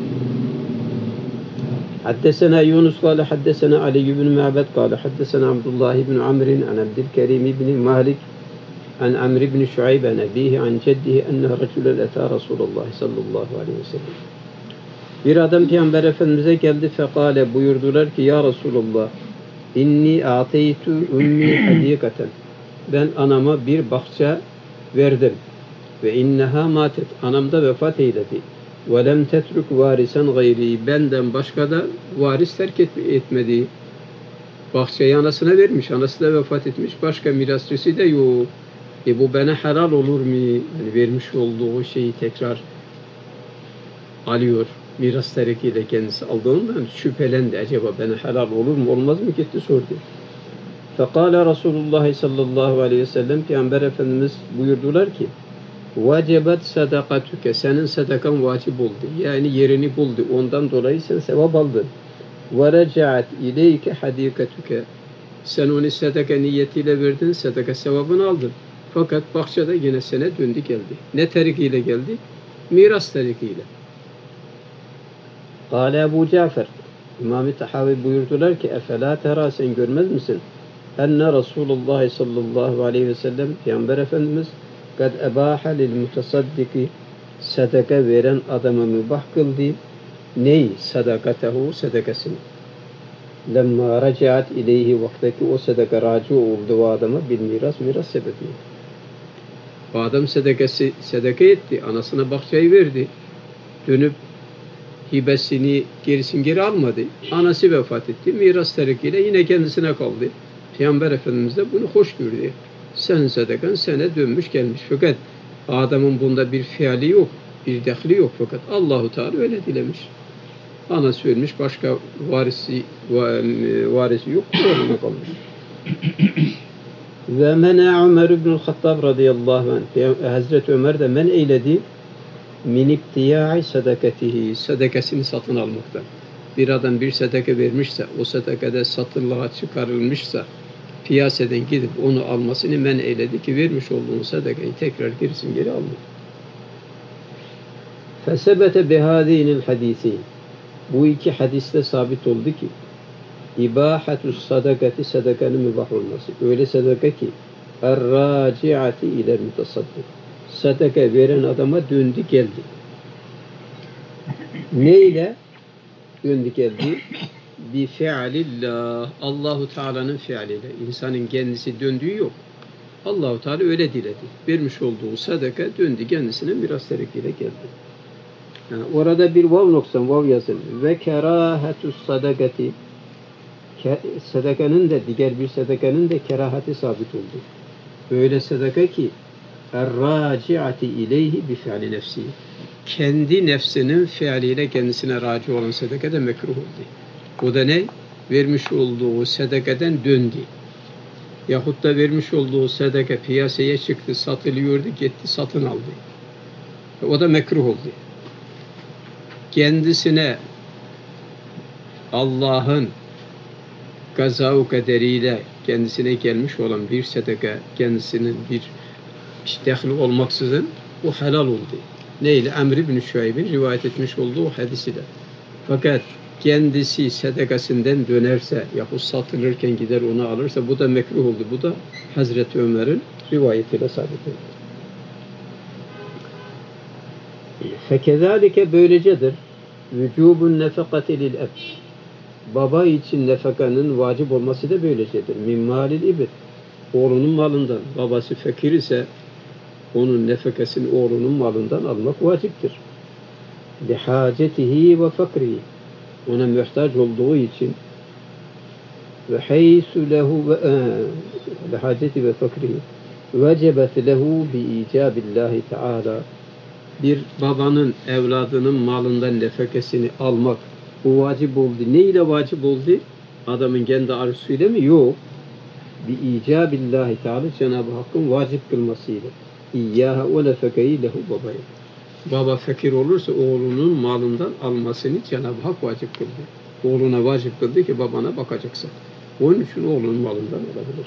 Haddesena Yunus kâle haddesena Ali ibn Ma'bed kâle haddesena Abdullah ibn Amr an Abdülkerim ibn Malik an Amr ibn Şuayb an abihi an ceddihi enne racülen etâ Resulullah sallallahu aleyhi ve sellem. Bir adam Peygamber Efendimiz'e geldi fekale, buyurdular ki ya Resulullah inni a'teytu ummi hadikaten, ben anama bir bahçe verdim ve inneha matet, anam da vefat eyledi ve lem tetruk varisen gayri, benden başka da varis terk etmedi. Bahçeyi anasına vermiş, anası da vefat etmiş, başka mirasçısı da yok. Bu bana helal olur mu? Yani vermiş olduğu şeyi tekrar alıyor, miras terikiyle kendisi aldığından şüphelendi. Acaba bana helal olur mu olmaz mı? Gitti sordu. Fekale Resulullah sallallahu aleyhi ve sellem, Peygamber Efendimiz buyurdular ki vacibet sadakatüke, senin sadakan vacip oldu. Yani yerini buldu. Ondan dolayı sen sevap aldın. Ve recaat ileyke hadikatüke, sen onu sadaka niyetiyle verdin, sadaka sevabını aldın. Fakat bahçede yine sana döndü geldi. Ne terikiyle geldi? Miras terikiyle. Kâle Ebu Cafer, İmam-ı Tahavi buyurdular ki efela tera, sen görmez misin? Enne Resulullah sallallahu aleyhi ve sellem, Peygamber Efendimiz kad ebaha lil mutasaddiki, sadaka veren adama mübah kıldı. Ney? Sadakatehu, sadakasını. Lemma racaat ileyhi, vaktaki o sadaka raci oldu o adama bil miras, miras sebebi. O adam sadaka etti, anasına bahçeyi verdi. Dönüp hibesini gerisin geri almadı. Anası vefat etti. Miras terikiyle yine kendisine kaldı. Peygamber Efendimiz de bunu hoş gördü. Sen sadakan sana dönmüş gelmiş. Fakat adamın bunda bir fiili yok. Bir dehli yok. Fakat Allahu Teala öyle dilemiş. Anası ölmüş. Başka varisi yok. Öyle kalmış. Ve mena Ömer ibn-i Hattab radıyallahu anh. Hazreti Ömer de men eyledi min iptiya'i sadakatihi, sadakasını satın almaktan. Bir adam bir sadaka vermişse, o sadakada satılığa çıkarılmışsa, piyasadan gidip onu almasını men eyledi ki vermiş olduğun sadakayı tekrar gerisin geri alma. Fesebete bihâdînil hadîsîn. Bu iki hadiste sabit oldu ki İbahatus sadakati sadakanın mübah olması. Öyle sadaka ki er-râci'ati ile mutasaddik. Sadaka veren adama döndü geldi. Neyle döndü geldi? Bi fi'lillah. Allahu Teala'nın fiiliyle. İnsanın kendisi döndüğü yok. Allahu Teala öyle diledi. Vermiş olduğu sadaka döndü kendisine miras terkiyle geldi. Yani orada bir vav noksan, vav yazın. Ve kerahetus sadakati. Sadakanın da diğer bir sadakanın da kerahati sabit oldu. Böyle sadaka ki er-râci'ati ileyhi bi fi'li nefsi. Kendi nefsinin fiiliyle kendisine raci olan sadaka da mekruh oldu. O da ne? Vermiş olduğu sadakadan döndü. Yahut da vermiş olduğu sadaka piyasaya çıktı, satılıyordu, gitti, satın aldı. O da mekruh oldu. Kendisine Allah'ın gaza-u kaderiyle kendisine gelmiş olan bir sadaka, kendisinin bir dehli olmaksızın o helal oldu. Neyle? Emr ibn Şuayb'in rivayet etmiş olduğu hadisiyle. Fakat kendisi sadakasından dönerse yahut satılırken gider onu alırsa bu da mekruh oldu. Bu da Hazreti Ömer'in rivayetiyle sabit oldu. Fekezalike böylecedir. Vücubun nefekati lil eb. Baba için nefekanın vacip olması da böylecedir. Min malil ibn. Oğlunun malından. Babası fakir ise onun nefekasını oğlunun malından almak vaciptir. Lihacetihi ve fakrihi. Ona muhtaç olduğu için ve haysu lehu ve lihaceti ve fakrihi vecebet lehu bi icabillahi teala. Bir babanın evladının malından nefekesini almak bu vacip oldu. Ne ile vacip oldu? Adamın kendi arzusuyla mı? Yok. Bi icabillahi teala Cenab-ı Hakk'ın vacip kılmasıyla. İyyâhe ve nefekeyi lehu babaya. Baba fakir olursa oğlunun malından almasını Cenab-ı Hak vacip kıldı. Oğluna vacip kıldı ki babana bakacaksa. Onun için oğlunun malından alabilir.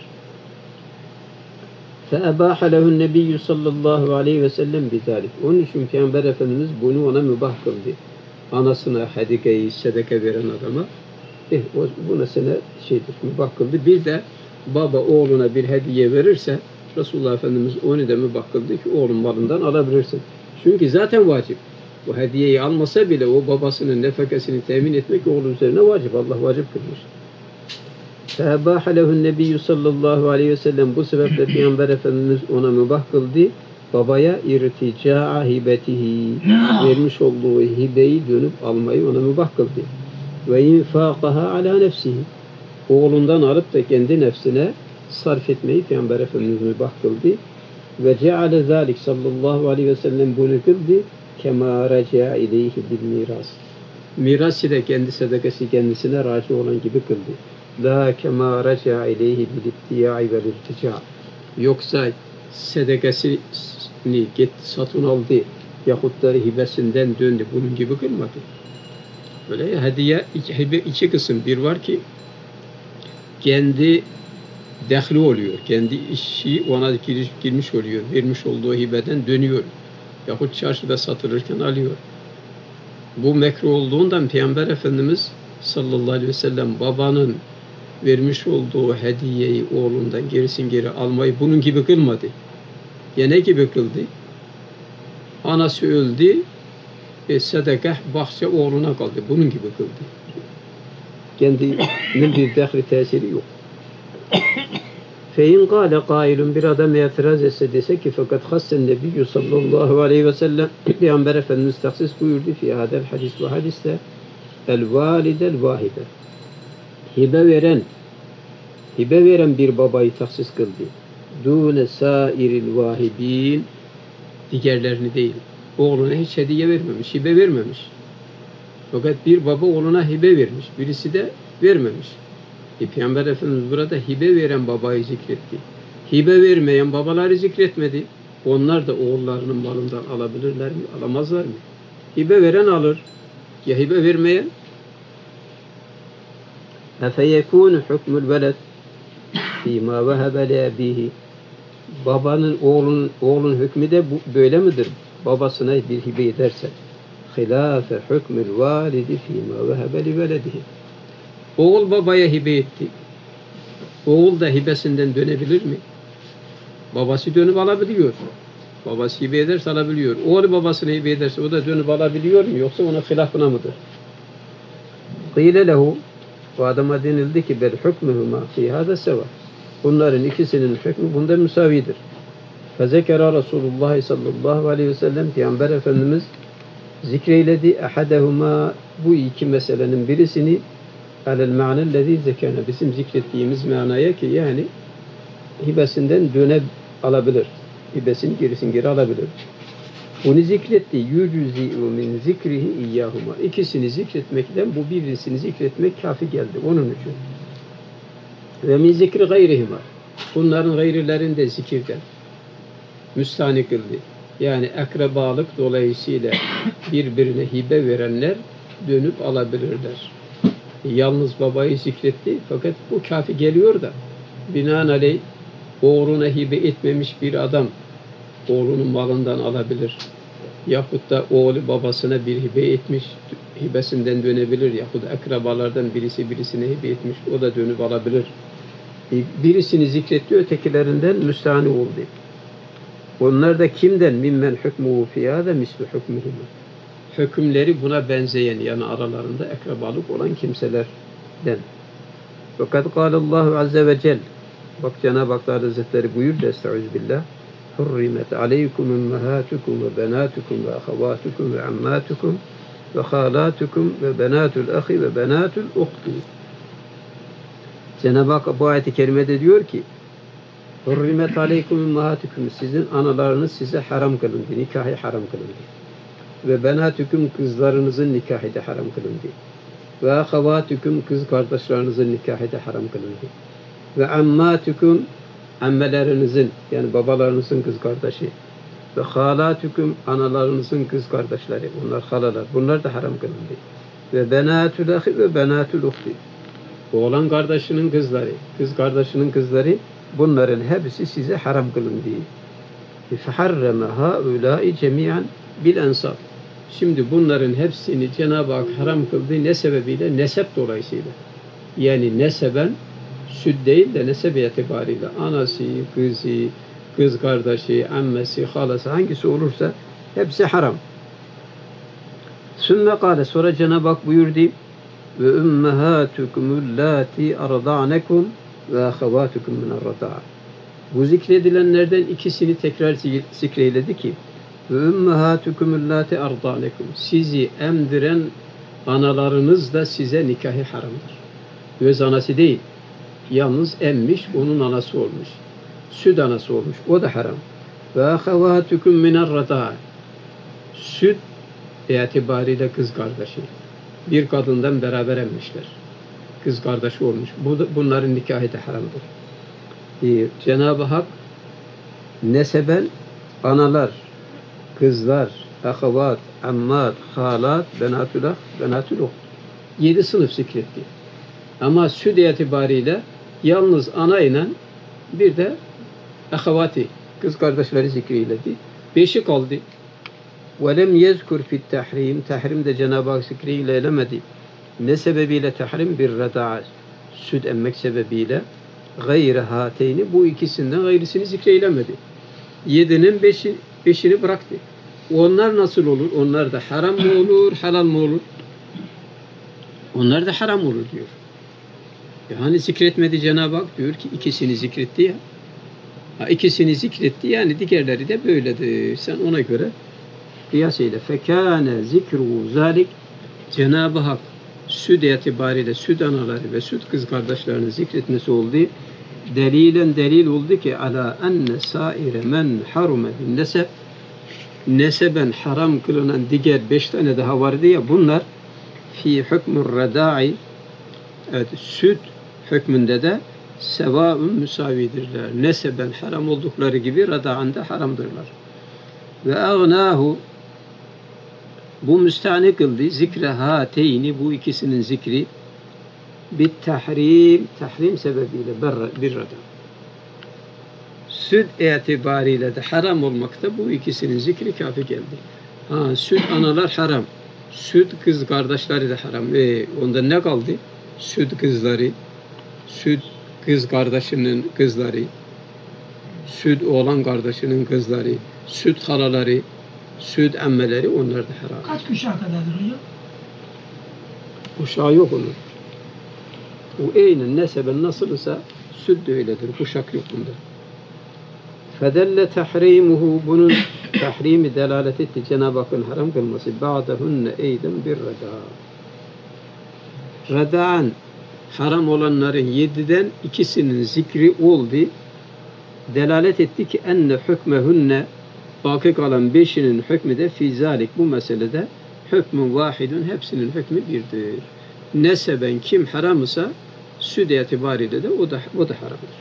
فَأَبَاحَ لَهُ النَّبِيُّ sallallahu aleyhi ve sellem بِذَٰلِكَ. Onun için Peygamber Efendimiz bunu ona mübah kıldı. Anasına hediyeyi sadaka veren adama buna sana mübah kıldı. Bir de baba oğluna bir hediye verirse Resulullah Efendimiz onu da mübah kıldı ki oğlun malından alabilirsin. Çünkü zaten vacip. Bu hediyeyi almasa bile o babasının nefekesini temin etmek oğlu üzerine vacip. Allah vacip kılmış. فَاَبَاحَ لَهُ النَّبِيُّ sallallahu aleyhi ve sellem. Bu sebeple Peygamber Efendimiz ona mübah kıldı. Babaya irtica'a hibetihi. Vermiş olduğu hibeyi dönüp almayı ona mübah kıldı. Ve infaqaha ala nefsihi. Oğlundan alıp da kendi nefsine sarf etmeyi Peygamber Efendimiz mübah kıldı. Ve ceale zalik sallallahu aleyhi ve sellem bunu kıldı. Kema raca ileyhi bil miras. Miras ile kendi sadakası kendisine raci olan gibi kıldı. La kema raca ileyhi bil ittiyai vel irtica. Yoksa sadakasını gitti satın aldı yahut da hibesinden döndü. Bunun gibi kılmadı. Böyle ya, hediye iki kısım. Bir var ki kendi dehli oluyor. Kendi işi ona girmiş oluyor. Vermiş olduğu hibeden dönüyor. Yahut çarşıda satılırken alıyor. Bu mekruh olduğundan Peygamber Efendimiz sallallahu aleyhi ve sellem babanın vermiş olduğu hediyeyi oğlundan gerisin geri almayı bunun gibi kılmadı. Ne gibi kıldı? Anası öldü. Sadaka bahçe oğluna kaldı. Bunun gibi kıldı. Kendinin bir dehli tesiri yok. Fein kâle kâilun bir adam itiraz etse dese ki fakat hassen nebiyyü sallallahu aleyhi ve sellem Peygamber Efendimiz tahsis buyurdu fi hadel hadis ve hadiste el validel vahibe. Hibe veren bir babayı tahsis kıldı. Dûne sâiril vahibîn. Diğerlerini değil. Oğluna hiç hediye vermemiş, hibe vermemiş. Fakat bir baba oğluna hibe vermiş. Birisi de vermemiş. Peygamber Efendimiz burada hibe veren babayı zikretti. Hibe vermeyen babaları zikretmedi. Onlar da oğullarının malından alabilirler mi? Alamazlar mı? Hibe veren alır. Ya hibe vermeyen? اَفَيَكُونُ حُكْمُ الْوَلَدِ fîmâ vehebe le'abîhi. Babanın oğlun hükmü de böyle midir? Babasına bir hibe ederse. Hilâfe hükmül validi fîmâ vehebe li veledihi. Oğul babaya hibe etti. Oğul da hibesinden dönebilir mi? Babası dönüp alabiliyor. Babası hibe ederse alabiliyor. Oğlu babasına hibe ederse o da dönüp alabiliyor mu? Yoksa ona hilafına mıdır? Qîle lehu, bu adama denildi ki bel hükmühüma fî hâde seva. Bunların ikisinin hükmü bunda müsavidir. Fezekera Resulullah sallallahu aleyhi ve sellem, Peygamber Efendimiz zikreyledi ahadehuma, bu iki meselenin birisini alel ma'nellezî zekâne, bizim zikrettiğimiz manaya ki yani hibesinden döne alabilir. Hibesini geri alabilir. Onu zikretti. Yücüzî'u min zikrihi iyyâhuma. İkisini zikretmekten bu birisini zikretmek kafi geldi. Onun için. Ve min zikri gayrihima. Bunların gayrilerini de zikirden müstahni kıldı. Yani akrabalık dolayısıyla birbirine hibe verenler dönüp alabilirler. Yalnız babayı zikretti fakat bu kafi geliyor da binaenaleyh oğluna hibe etmemiş bir adam oğlunun malından alabilir. Yahut da oğlu babasına bir hibe etmiş, hibesinden dönebilir. Yahut da akrabalardan birisi birisine hibe etmiş, o da dönüp alabilir. Birisini zikretti, ötekilerinden müstahni oldu. Onlar da kimden? Mimmen hükmû fiyâde mislu hükmühümme. Hükümleri buna benzeyen, yani aralarında akrabalık olan kimselerden. Fakat kâlallahu azze ve cel, bak Cenab-ı Hak Hazretleri buyur da estağfirullah. Hurrimet aleykum ümmehatukum ve benatukum ve ahavatukum ve ammatukum ve halatukum ve benatul ahi ve benatul uhti. Cenab-ı Hak bu ayet-i kerimede diyor ki Hurrimet aleykum ümmehatukum, sizin analarınız size haram kılındı, nikahı haram kılındı. Ve benatukum, kızlarınızın nikahı da haram kılındı. Ve ahavatukum, kız kardeşlerinizin nikahı da haram kılındı. Ve ammatukum, ammelerinizin yani babalarınızın kız kardeşi. Ve halatukum, analarınızın kız kardeşleri. Bunlar halalar. Bunlar da haram kılındı. Ve benatul ahi ve benatul uhti. Oğlan kardeşinin kızları, kız kardeşinin kızları, bunların hepsi size haram kılındı. فَحَرَّمَ هَؤُلَٰئِ جَمِيعًا بِالْاَنْصَابِ. Şimdi bunların hepsini Cenab-ı Hak haram kıldı. Ne sebebiyle? Nesep dolayısıyla. Yani neseben, süt değil de nesebe itibariyle anası, kızı, kız kardeşi, ammesi, halası hangisi olursa hepsi haram. Sümme kâle, sonra Cenab-ı Hak buyurdu ve ümmehâtukumullâti arda'nekum ve ahavâtukum minarrada'a. Bu zikredilenlerden ikisini tekrar zikreyledi ki ve ümmehâtukumullâti arda'nekum, sizi emdiren analarınız da size nikahı haramdır. Öz anası değil. Yalnız emmiş, onun anası olmuş. Süt anası olmuş. O da haram. Ve ahavâtukum minarrada'a. Süt itibariyle kız kardeşi. Bir kadından beraber emmişler. Kız kardeşi olmuş. Bunların nikahı da haramdır. Cenab-ı Hak neseben analar, kızlar, ahavat, ammat, halat, benatullah, benatuluh. 7 sınıf zikretti. Ama süt itibariyle yalnız ana ile bir de ahavati, kız kardeşleri zikreyledi. 5'i kaldı. وَلَمْ يَذْكُرْ فِي التَّحْرِيمِ, tahrimde Cenab-ı Hak zikreylemedi. Ne sebebiyle tahrim? Bir rada'a, süt emmek sebebiyle. Gayre hateyni, bu ikisinden gayrısını zikreylemedi. 7'nin 5'ini bıraktı. Onlar nasıl olur? Onlar da haram mı olur, halal mı olur? Onlar da haram olur diyor. Yani zikretmedi Cenab-ı Hak, diyor ki ikisini zikretti ya. İkisini zikretti yani diğerleri de böyledir. Sen ona göre kıyas eyle. Fekâne zikru zalik, Cenab-ı Hak süt itibariyle süt anaları ve süt kız kardeşlerini zikretmesi oldu. Delilen delil oldu ki ala enne saire men harume bin neseb, neseben haram kılınan diğer 5 tane daha vardı ya, bunlar fi hükmür redai, evet, süt hükmünde de sevâun müsavidirler. Neseben haram oldukları gibi radaanda haramdırlar. Ve ağnâhu, bu müstahni kıldı zikre hateyni, bu ikisinin zikri bit tahrim, tahrim sebebiyle bir rada. süt itibariyle de haram olmakta bu ikisinin zikri kafi geldi. Süt analar haram. Süt kız kardeşleri de haram. Onda ne kaldı? Süt kızları, süt kız kardeşinin kızları, süt oğlan kardeşinin kızları, süt halaları, süt emmeleri onlar da haram. Kaç kuşağı kadardır hocam? Kuşağı yok onun. O eynen neseben nasılsa süt de öyledir. Kuşak yok bunda. Fedelle tahrimuhu, bunun tahrimi delalet etti. Cenab-ı Hakk'ın haram kılması. Ba'dahunne eyden bir reda. Reda'an haram olanların 7'den ikisinin zikri oldu. Delalet etti ki enne hükmehunne, baki kalan 5'inin hükmü de fi zalik, bu meselede hükmün vahidun, hepsinin hükmü birdir. Neseben kim haramsa süt itibariyle de o da haramdır.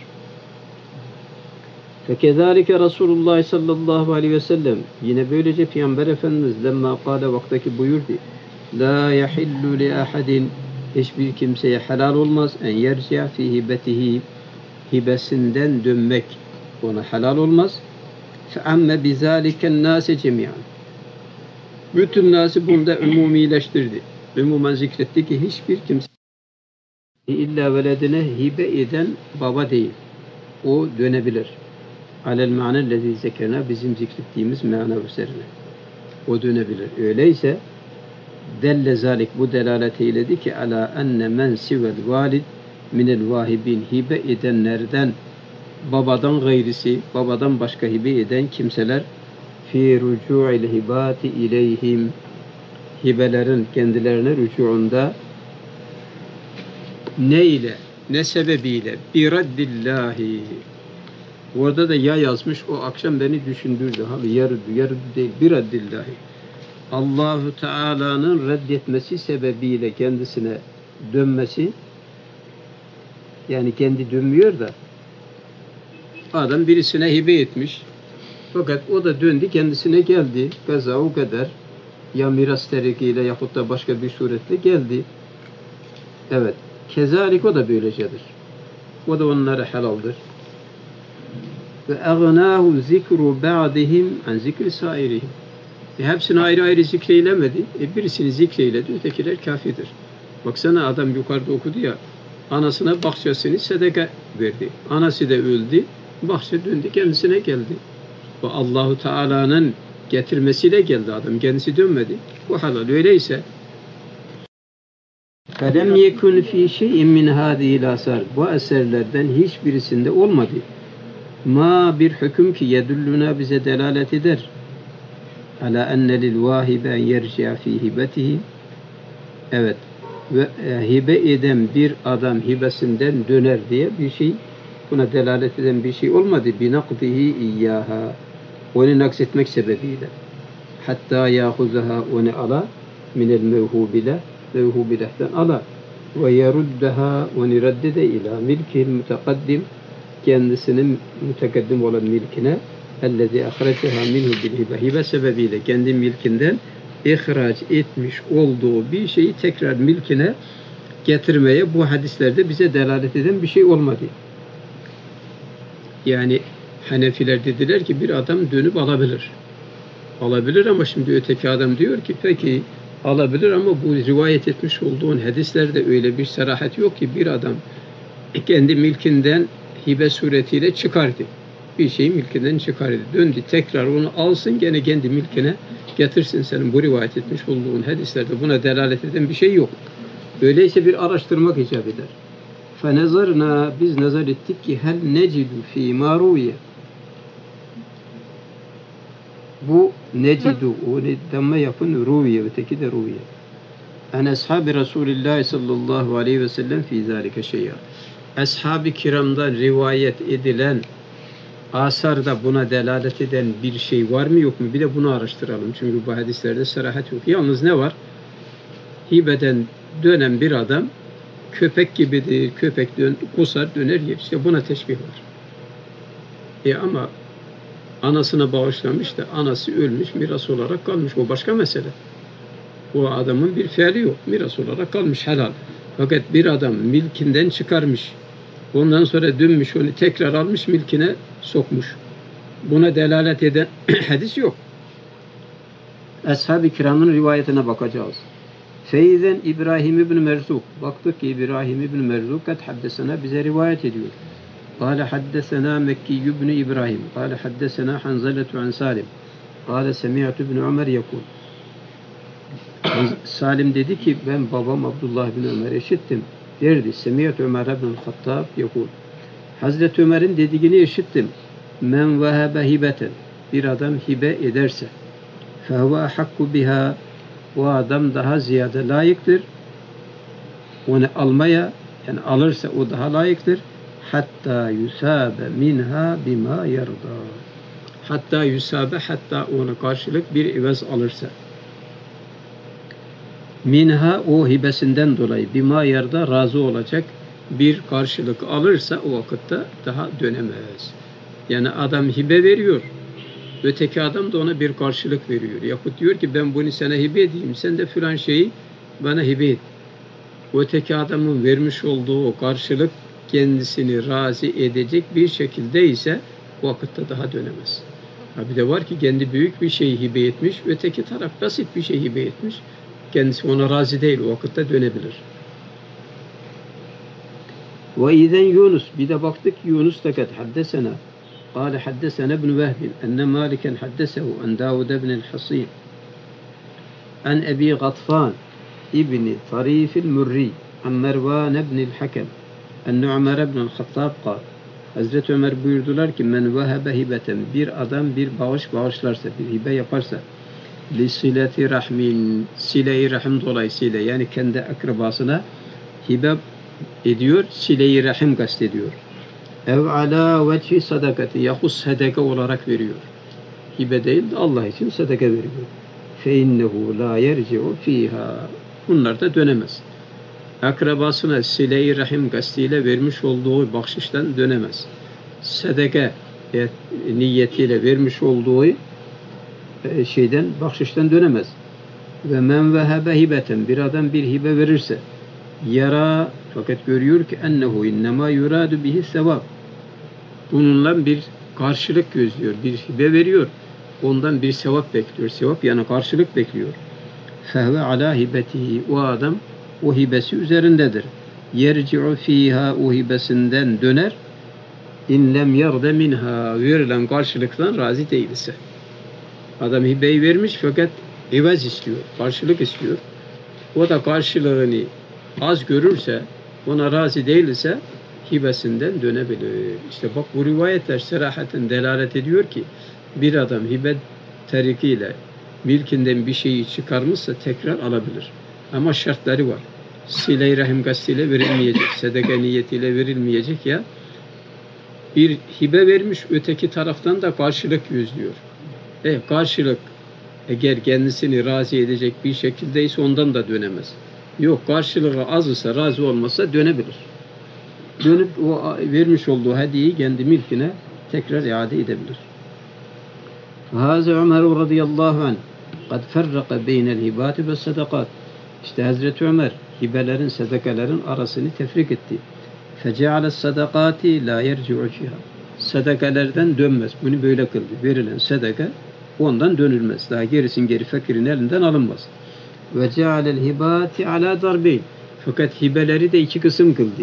Fekezalike Resulullah sallallahu aleyhi ve sellem, yine böylece Peygamber Efendimiz lemma kâle, vaktaki buyurdu. La yahillu li ahadin, hiçbir kimseye helal olmaz en yerci'a fi hibetihi, hibesinden dönmek ona helal olmaz. Fe amme bizaliken nase cemiyan, bütün nasi bunda umumileştirdi. Umumen zikretti ki hiçbir kimse illa veledine hibe eden baba değil. O dönebilir. Alel ma'nellezî zekerna, bizim zikrettiğimiz mana üzerine. O dönebilir. Öyleyse delle zalik, bu delalet eyledi ki ala enne men sivel valid minel vahibin, hibe edenlerden babadan gayrisi, babadan başka hibe eden kimseler fi rucu'il hibati ileyhim, hibelerin kendilerine rücuunda ne ile, ne sebebiyle, biraddillahi, orada da ya yazmış, o akşam beni düşündürdü. Yarıdı değil, biraddillahi, Allahu Teala'nın reddetmesi sebebiyle kendisine dönmesi, yani kendi dönmüyor da adam birisine hibe etmiş, fakat o da döndü kendisine geldi, gaza o kadar, ya miras terikiyle yahut da başka bir suretle geldi. Evet, kezalik o da böylecedir. O da onlara helaldir. Ve eğnâhu zikru ba'dihim an zikri sairihim. Hepsini ayrı ayrı zikreylemedi. Birisini zikreyledi, ötekiler kafidir. Baksana, adam yukarıda okudu ya, anasına bahçesini sedeka verdi. Anası da öldü, bahçe döndü kendisine geldi. Bu Allahu Teala'nın getirmesiyle geldi adam, kendisi dönmedi. Bu halal. Öyleyse فَلَمْ يَكُنْ ف۪ي شَيْءٍ مِنْ هَذِهِ الْاَثَارِ, bu eserlerden hiçbirisinde olmadı. Ma, bir hüküm ki yedulluna, bize delalet eder. Ala enne lil vahibe en yerci'a fi hibetihi. Evet. Ve hibe eden bir adam hibesinden döner diye bir şey, buna delalet eden bir şey olmadı. Binakdihi iyyaha, onu naksetmek sebebiyle. Hatta yahuzaha, onu ala minel mevhubile, mevhubilehten ala ve yeruddaha, onu reddede ila milkil mutekaddim, kendisinin mütekaddim olan milkine, ellezî ahreçeha minhu bil hibe, hibe sebebiyle kendi milkinden ihraç etmiş olduğu bir şeyi tekrar milkine getirmeye bu hadislerde bize delalet eden bir şey olmadı. Yani Hanefiler dediler ki bir adam dönüp alabilir. Alabilir ama şimdi öteki adam diyor ki peki alabilir ama bu rivayet etmiş olduğun hadislerde öyle bir sarahat yok ki bir adam kendi milkinden hibe suretiyle çıkardı. Bir şeyi milkinden çıkardı. Döndü tekrar onu alsın, gene kendi milkine getirsin, senin bu rivayet etmiş olduğun hadislerde buna delalet eden bir şey yok. Öyleyse bir araştırmak icap eder. فَنَظَرْنَا, biz nazar ettik ki hel necidu fî mâ ruviye. Bu necidu, o demme yapın, ruviye, öteki de ruviye. En ashab-ı Resulullah sallallahu aleyhi ve sellem fî zâlike şeyya. Ashab-ı kiramdan rivayet edilen asarda buna delalet eden bir şey var mı yok mu? Bir de bunu araştıralım. Çünkü bu hadislerde sarahat yok. Yalnız ne var? Hibeden dönen bir adam köpek gibidir. Köpek kusar döner yer. İşte buna teşbih var. Ama anasına bağışlamış da anası ölmüş, miras olarak kalmış. O başka mesele. O adamın bir fiili yok. Miras olarak kalmış, helal. Fakat bir adam milkinden çıkarmış. Ondan sonra dönmüş onu tekrar almış milkine sokmuş. Buna delalet eden hadis yok. Ashab-ı kiramın rivayetine bakacağız. Feyzen İbrahim ibn Merzuk. Baktık ki İbrahim ibn Merzuk kad haddesena bize rivayet ediyor. Kâle haddesena Mekki ibn İbrahim. Kâle haddesena Hanzaletu an Salim. Kâle semi'tu ibn Ömer yakul. Salim dedi ki ben babam Abdullah bin Ömer işittim. Derdi. Semi'tu Ömer ibn Hattab yakul. Hazreti Ömer'in dediğini işittim. Men vehebe hibeten. Bir adam hibe ederse. Fehve hakku biha. O adam daha ziyade layıktır. Onu almaya, yani alırsa o daha layıktır. Hatta yusabe minha bima yarda. Hatta yusabe, hatta ona karşılık bir ivaz alırsa. Minha, o hibesinden dolayı bima yarda, razı olacak bir karşılık alırsa o vakitte daha dönemez. Yani adam hibe veriyor. Öteki adam da ona bir karşılık veriyor. Yahut diyor ki ben bunu sana hibe edeyim. Sen de filan şeyi bana hibe et. Öteki adamın vermiş olduğu o karşılık kendisini razı edecek bir şekilde ise o vakitte daha dönemez. Bir de var ki kendi büyük bir şeyi hibe etmiş. Öteki taraf basit bir şey hibe etmiş. Kendisi ona razı değil. O vakitte dönebilir. Ve izen Yunus. Bir de baktık Yunus da kad haddesena. قال حدثنا ابن وهب أن مالكا حدثه عن داود بن الحصين عن أبي غطفان ابن طريف المري عن مروان بن الحكم أن عمر بن الخطاب قال Hazreti Ömer buyurdular ki men vehebe hibeten, bir adam bir bağışlarsa, bir hibe yaparsa li sileti rahmin, sile-i rahim dolayısıyla, yani kendi akrabasına hibe ediyor, sile-i rahim kastediyor. Ev ala veci sadakati, yahut sadaka olarak veriyor. Hibe değil de Allah için sadaka veriyor. Fe innehu la yerci'u fiha. Bunlar da dönemez. Akrabasına sile-i rahim gastiyle vermiş olduğu bahşişten dönemez. Sadaka niyetiyle vermiş olduğu şeyden, bahşişten dönemez. Ve men vehebe hibeten, bir adam bir hibe verirse yara, fakat görüyor ki ennehu innema yuradu bihi sevap. Bununla bir karşılık gözlüyor. Bir hibe veriyor. Ondan bir sevap bekliyor. Sevap yani karşılık bekliyor. Fehve ala hibetihi. O adam o hibesi üzerindedir. Yerci'u fiha, o hibesinden döner. İn lem yerde minha, verilen karşılıktan razı değilse. Adam hibeyi vermiş fakat ivaz istiyor. Karşılık istiyor. O da karşılığını az görürse, ona razı değilse hibesinden dönebilir. İşte bak, bu rivayetler serahaten delalet ediyor ki bir adam hibe tarikiyle milkinden bir şeyi çıkarmışsa tekrar alabilir. Ama şartları var. Sile-i rahim gastiyle verilmeyecek, sadaka niyetiyle verilmeyecek ya. Bir hibe vermiş, öteki taraftan da karşılık yüzlüyor. Karşılık eğer kendisini razı edecek bir şekildeyse ondan da dönemez. Yok, karşılığı az ise, razı olmasa dönebilir. Dönüp o vermiş olduğu hediyeyi kendi milkine tekrar iade edebilir. Hazreti Ömer radıyallahu anh kad ferraka beynel hibati ve sadakat. İşte Hazreti Ömer hibelerin, sadakaların arasını tefrik etti. Feceale sadakati la yerci'u fiha. Sadakalardan dönmez. Bunu böyle kıldı. Verilen sadaka ondan dönülmez. Daha gerisin geri fakirin elinden alınmaz. Ve cealel hibati ala darbeyn. Fakat hibeleri de iki kısım kıldı.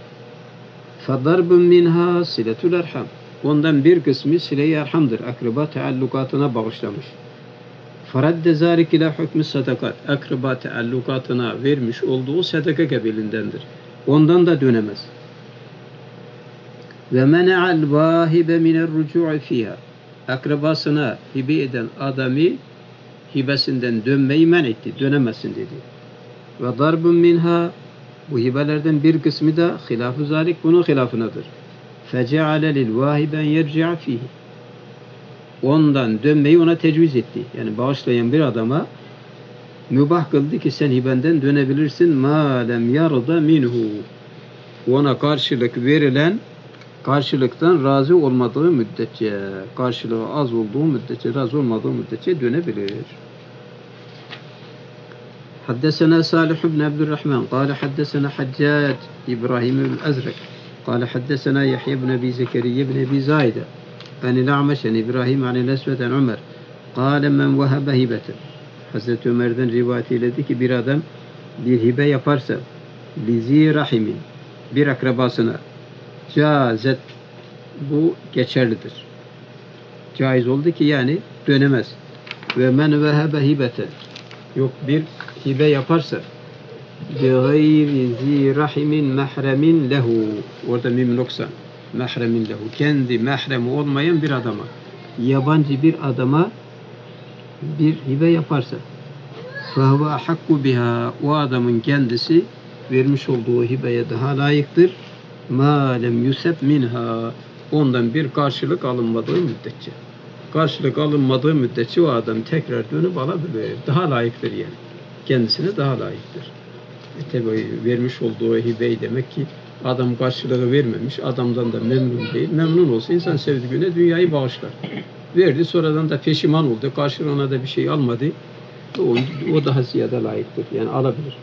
Fadarbun minha siletul erham. Ondan bir kısmı sile-i erhamdır. Akraba taallukatına bağışlamış. Faradde zâlik ila hükmü sadakat. Akraba taallukatına vermiş olduğu sadaka kabilindendir. Ondan da dönemez. Ve mena'al vâhibe minel rücu'i fîhâ. Akrabasına hibe eden adamı hibesinden dönmeyi men etti. Dönemezsin dedi. Ve darbun minha, bu hibelerden bir kısmı da hilaf-ı zalik, bunun hilafınadır. Feceale lil vâhiben yerci'a fîhî. Ondan dönmeyi ona tecviz etti. Yani bağışlayan bir adama mübah kıldı ki sen hibenden dönebilirsin. Mâ lem yarda minhu. Ona karşılık verilen karşılıktan razı olmadığı müddetçe, karşılığı az olduğu müddetçe, razı olmadığı müddetçe dönebilir. Haddesena Salih ibn Abdurrahman, kâle haddesena Haccac İbrahim el-Azrek, قال حدثنا يحيى بن أبي زكريا بن أبي زايدة عن الأعمش عن إبراهيم عن الأسود عن عمر قال من وهب هبة. Hazreti Ömer'den rivayet eyledi ki bir adam bir hibe yaparsa lizi rahimin bir akrabasına cazet, bu geçerlidir. Caiz oldu ki yani dönemez. Ve men vehebe hibeten, yok bir hibe yaparsa bi gayri zi rahimin mahremin lehu, orada mim noksan, mahremin lehu, kendi mahremi olmayan bir adama, yabancı bir adama bir hibe yaparsa فَهُوَ حَقُّ بِهَا, o adamın kendisi vermiş olduğu hibeye daha layıktır. مَا لَمْ يُسَبْ مِنْهَا, ondan bir karşılık alınmadığı müddetçe. Karşılık alınmadığı müddetçe o adam tekrar dönüp alabilir. Daha layıktır yani. Kendisine daha layıktır. Tabi vermiş olduğu hibeyi demek ki adam karşılığı vermemiş, adamdan da memnun değil. Memnun olsa insan sevdiğine dünyayı bağışlar. Verdi, sonradan da peşiman oldu. Karşılığına da bir şey almadı. O daha ziyade layıktır. Yani alabilir.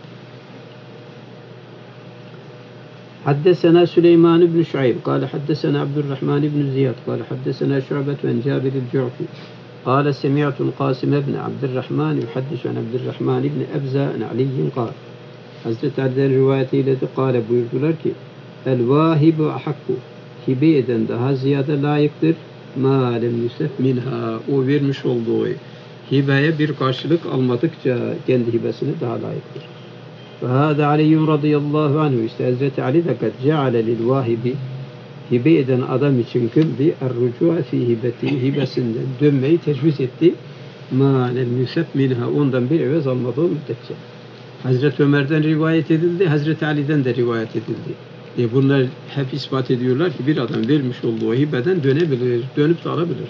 Haddesena Süleyman ibn Şuayb قال حدثنا عبد الرحمن بن زياد قال حدثنا شعبة عن جابر الجعفي قال سمعت القاسم بن عبد الرحمن يحدث عن عبد الرحمن بن أبزة عن علي قال Hazreti Ali'den rivayet eyledi. Kâle, buyurdular ki el vâhibu ahakku, hibe eden daha ziyade layıktır. Mâ lem yusef minha, o vermiş olduğu hibeye bir karşılık almadıkça kendi hibesine daha layıktır. Ve hâdâ Aliyyun radıyallahu anhu, işte Hazreti Ali de kad ceale lil vâhibi, hibe eden adam için kıldı er-rucu'a fi hibeti, hibesinden dönmeyi tecviz etti. Mâ lem yusef minha, ondan bir evez almadığı müddetçe. Hazreti Ömer'den rivayet edildi, Hazreti Ali'den de rivayet edildi. Bunlar hep ispat ediyorlar ki bir adam vermiş olduğu hibeden dönebilir, dönüp de alabilir.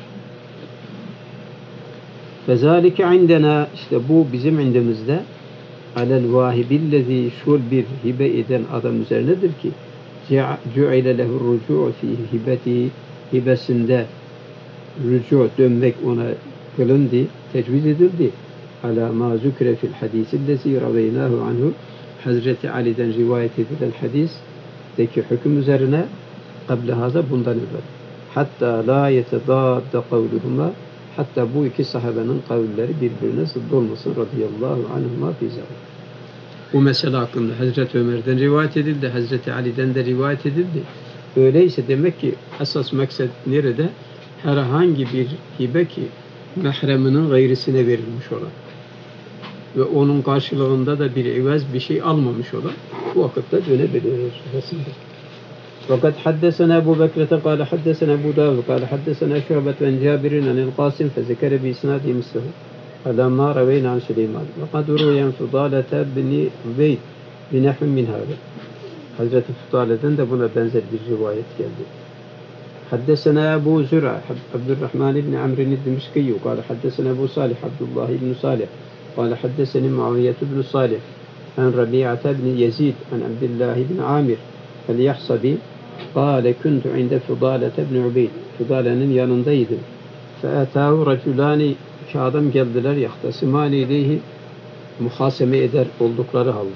Fezalike indena, işte bu bizim indimizde, alel vahibillezi, şul bir hibe eden adam üzerinedir ki cu'ile lehu rucu'u fi hibeti, hibesinde rücu, dönmek ona kılındı, tecviz edildi. Ala ma zükre fil hadisillezi raveynahu anhu, Hazreti Ali'den rivayet edilen hadisteki hüküm üzerine kable haza, bundan evvel. Hatta la yetedadda kavluhuma, hatta bu iki sahabenin kavulleri birbirine zıdd olmasın radıyallahu anhuma fi zâlik. Bu mesele hakkında Hazreti Ömer'den rivayet edildi, Hazreti Ali'den de rivayet edildi. Öyleyse demek ki esas maksat nerede? Herhangi bir hibe ki mahreminin gayrisine verilmiş olan ve onun karşılığında da bir evaz bir şey almamış olan bu vakitte dönebilir. Fakat haddesena Ebu Bekir'e kâle haddesena Ebu Davud kâle haddesena Şu'bet ve Cabir'in anil Qasim fezekere bi isnâdi mislihi alamma reveyna an Süleyman ve kad ruyen Fudâlete bni Ubeyd binehvin min hâle. Hazreti Fudâle'den de buna benzer bir rivayet geldi. حدثنا أبو زرع عبد الرحمن بن عمرو الدمشقي قال حدثنا أبو صالح عبد الله بن صالح قال حدثني معاوية بن صالح عن ربيعة بن يزيد عن عبد الله بن عامر اليحصبي قال كنت عند فضالة بن عبيد, Fudale'nin yanındaydım. فأتاه رجلان, iki adam geldiler, yahtasimani ileyhi, muhaseme eder oldukları halde.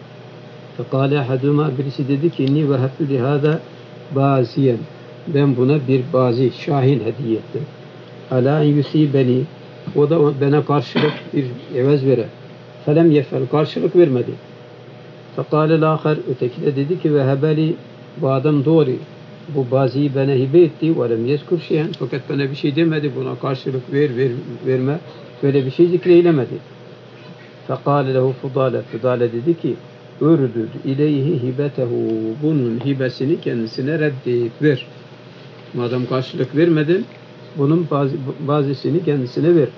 فقال أحدهما, birisi dedi ki inni vehebtu lihâzâ bâziyen, ben buna bir bazi, şahin hediye ettim. Alâ yusîbeni, o da bana karşılık bir evaz verer. Felem yefel, karşılık vermedi. Fekâlel âkhar, öteki de dedi ki vehebeli, bu adam doğru, bu baziyi bana hibe etti. Velem yezkur şeyen, fakat bana bir şey demedi, buna karşılık verme, böyle bir şey zikreylemedi. Fekâle lehu Fudâle, Fudâle dedi ki ürdüd ileyhi hibetehu, bunun hibesini kendisine reddet, ver. Madem karşılık vermedin, bunun bazısını kendisine ver.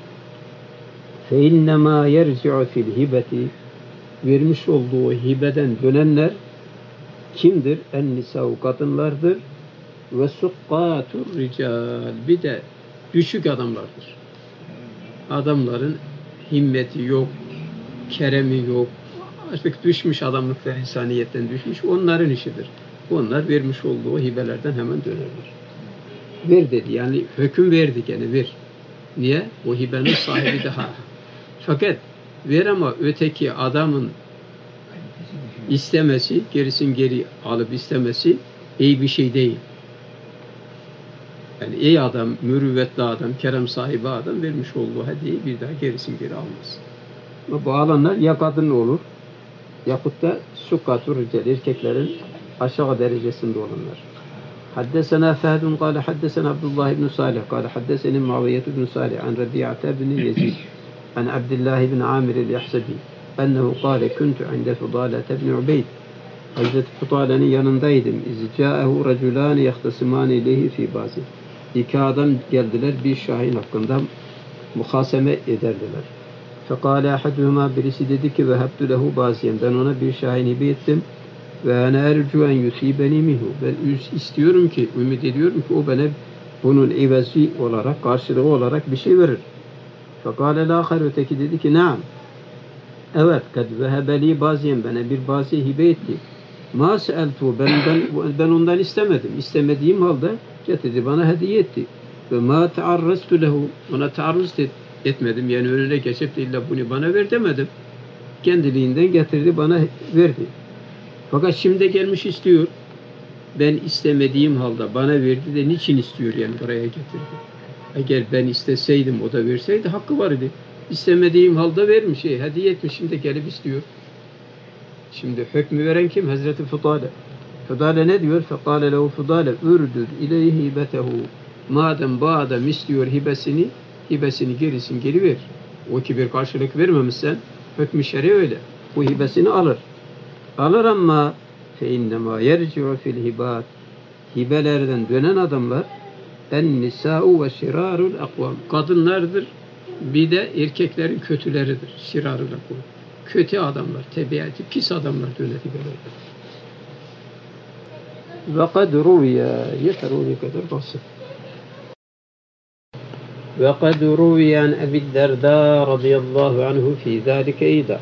فَاِنَّمَا يَرْجِعُ فِي الْهِبَةِ, vermiş olduğu hibeden dönenler kimdir? En-nisâ'u, kadınlardır. Ve sukkâtur rical, bir de düşük adamlardır. Adamların himmeti yok, keremi yok, artık düşmüş, adamlıkta insaniyetten düşmüş, onların işidir. Onlar vermiş olduğu hibelerden hemen dönerler. Ver dedi, yani hüküm verdi gene, ver. Niye? O hibenin sahibi daha. Fakat ver ama öteki adamın istemesi, gerisin geri alıp istemesi İyi bir şey değil. Yani iyi adam, mürüvvetli adam, kerem sahibi adam vermiş olduğu hediyeyi bir daha geri almaz. Ama bu alanlar ya kadın olur, yapıp da sukkatur rical, erkeklerin aşağı derecesinde olanlar. Haddesena Fehdun kâle haddesena Abdullah ibn Salih kâle haddeseni Muaviyet ibn Salih an Rabi'ate ibn Yezid an Abdullah ibn Amir el-Yahsebi ennehu kâle kuntu inde Fudâlete ibn Ubeyd. Hazreti Fudâle'nin yanındaydım. İzcâehu raculâni yahtasimâni ileyhi fî bâzi. İki adam geldiler bir şahin hakkında muhaseme ederdiler. Fekâle ahaduhuma, birisi dedi ki vehebtu lehu bâziyen, ben ona bir şahin hibe ettim ve ene ercu en yusibeni minhu, ben istiyorum ki, ümit ediyorum ki o bana bunun ivezi olarak, karşılığı olarak bir şey verir. Fekâle lâher, öteki dedi ki naam, evet, kad vehebeli bâziyen, bana bir bâzi hibe etti. Ma se'eltu, ben ondan istemedim. İstemediğim halde getirdi, bana hediye etti. Ve ma tearraztu lehu, ona taarruz etmedim. Yani önüne geçip de illa bunu bana ver demedim. Kendiliğinden getirdi, bana verdi. Fakat şimdi gelmiş istiyor. Ben istemediğim halde bana verdi de niçin istiyor yani buraya getirdi? Eğer ben isteseydim o da verseydi hakkı var idi. İstemediğim halde vermiş, hediye etmiş, şimdi gelip istiyor. Şimdi hükmü veren kim? Hazreti Fudale. Fudale ne diyor? Fekale lehu Fudale ürdür ileyhi hibetehu. Madem bu adam istiyor hibesini geri ver. O ki bir karşılık vermemişsen hükmü şer'i öyle. Bu hibesini alır. Alır ama fe innema yerci'u fil hibat. Hibelerden dönen adamlar en nisa'u ve şirarul akvam. Kadınlardır. Bir de erkeklerin kötüleridir. Şirarul akvam. Kötü adamlar, tebiatı pis adamlar döner hibelerden. Ve kad ruviya, yeter o ne kadar basit. Ve kad ruviyan Ebi Derda radıyallahu anhu fi zâlike eyda.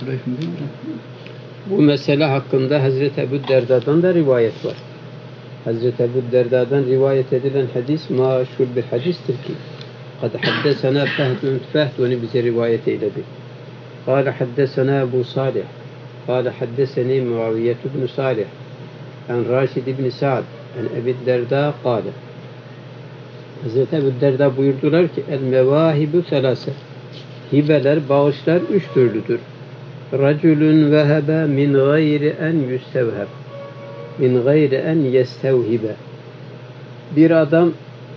Bu mesele hakkında Hazreti Ebu Derda'dan da rivayet var. Hazreti Ebu Derda'dan rivayet edilen hadis maşhur bir hadistir ki kad haddesena Fehd onu bize rivayet eyledi. قال حدثنا أبو صالح قال حدثني معاوية بن صالح عن راشد بن سعد عن أبي الدرداء قال Hazreti Ebu Derda buyurdular ki el mevahibu selase, hibeler, bağışlar üç türlüdür. Raculun vehebe min gayri en yüstevheb min gayri en yestevhibe. Bir adam,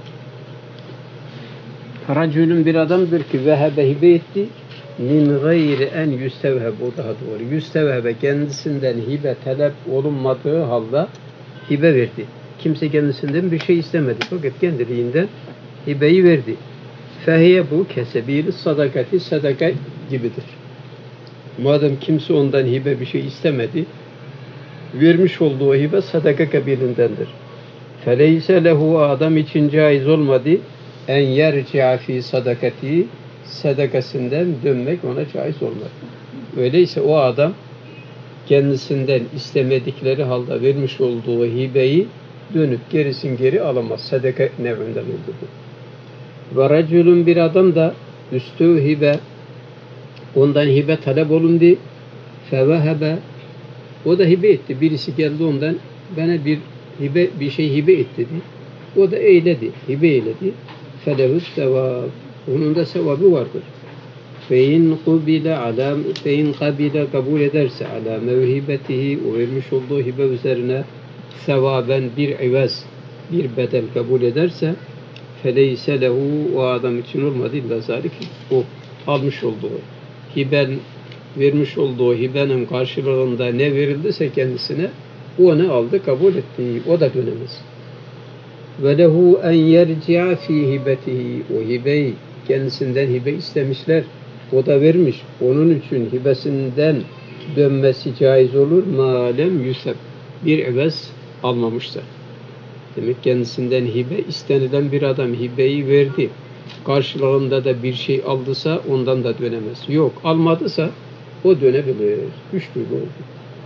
raculun bir adamdır ki vehebe hibe etti min gayri en yüstevheb, o daha doğru. Yüstevhebe, kendisinden hibe talep olunmadığı halde hibe verdi. Kimse kendisinden bir şey istemedi. Fakat kendiliğinden hibeyi verdi. Fehiye, bu kesebil sadakati, sadaka gibidir. Madem kimse ondan hibe bir şey istemedi, vermiş olduğu hibe sadaka kabilindendir. Feleyse lehu, adam için caiz olmadı en yerci'a fi sadakati, sadakasından dönmek ona caiz olmadı. Öyleyse o adam kendisinden istemedikleri halde vermiş olduğu hibeyi dönüp geri alamaz. Sadaka nev'inden oldu bu. Ve raculun, bir adam da üstü hibe, ondan hibe talep olundu. Fevehebe, o da hibe etti. Birisi geldi ondan bana bir şey hibe et dedi. O da eyledi, hibe eyledi. Felehus sevab, onun da sevabı vardır. Fein kabile, kabul ederse ala mevhibetihi, o vermiş olduğu hibe üzerine sevaben bir ivaz, bir bedel kabul ederse feleyse lehu, o adam için olmadı illa zalik, o almış olduğu vermiş olduğu hibenin karşılığında ne verildiyse kendisine o ne aldı, kabul etti, o da dönemez. Ve lehu en yerci'a fi hibetihi, o hibeyi, kendisinden hibe istemişler, o da vermiş, onun için hibesinden dönmesi caiz olur malem yüseb, bir evez almamışsa. Demek kendisinden hibe istenilen bir adam hibeyi verdi, karşılığında da bir şey aldısa ondan da dönemez. Yok, almadısa o dönebilir. Üç türlü oldu.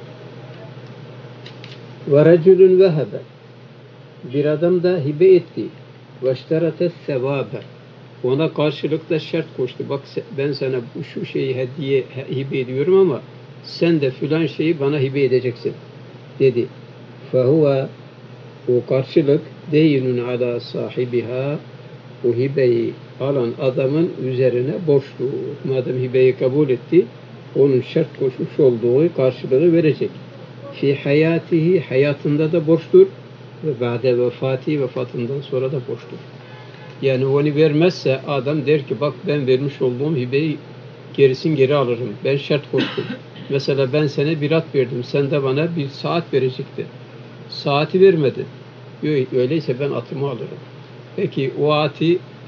Ve reculun vehebe, bir adam da hibe etti. Veşterete sevabe, ona karşılıkta şart koştu. Bak ben sana şu şeyi hibe ediyorum ama sen de filan şeyi bana hibe edeceksin dedi. فَهُوَ O karşılık deynun ala sahibiha, o hibeyi alan adamın üzerine borçlu. Madem hibeyi kabul etti, onun şart koşmuş olduğu karşılığı verecek. Fi hayatihi, hayatında da borçtur ve ba'de vefati, vefatından sonra da borçtur. Yani onu vermezse adam der ki bak ben vermiş olduğum hibeyi geri alırım. Ben şart koştum. Mesela ben sana bir at verdim. Sen de bana bir saat verecektin. Saati vermedin. Öyleyse ben atımı alırım. Peki o atı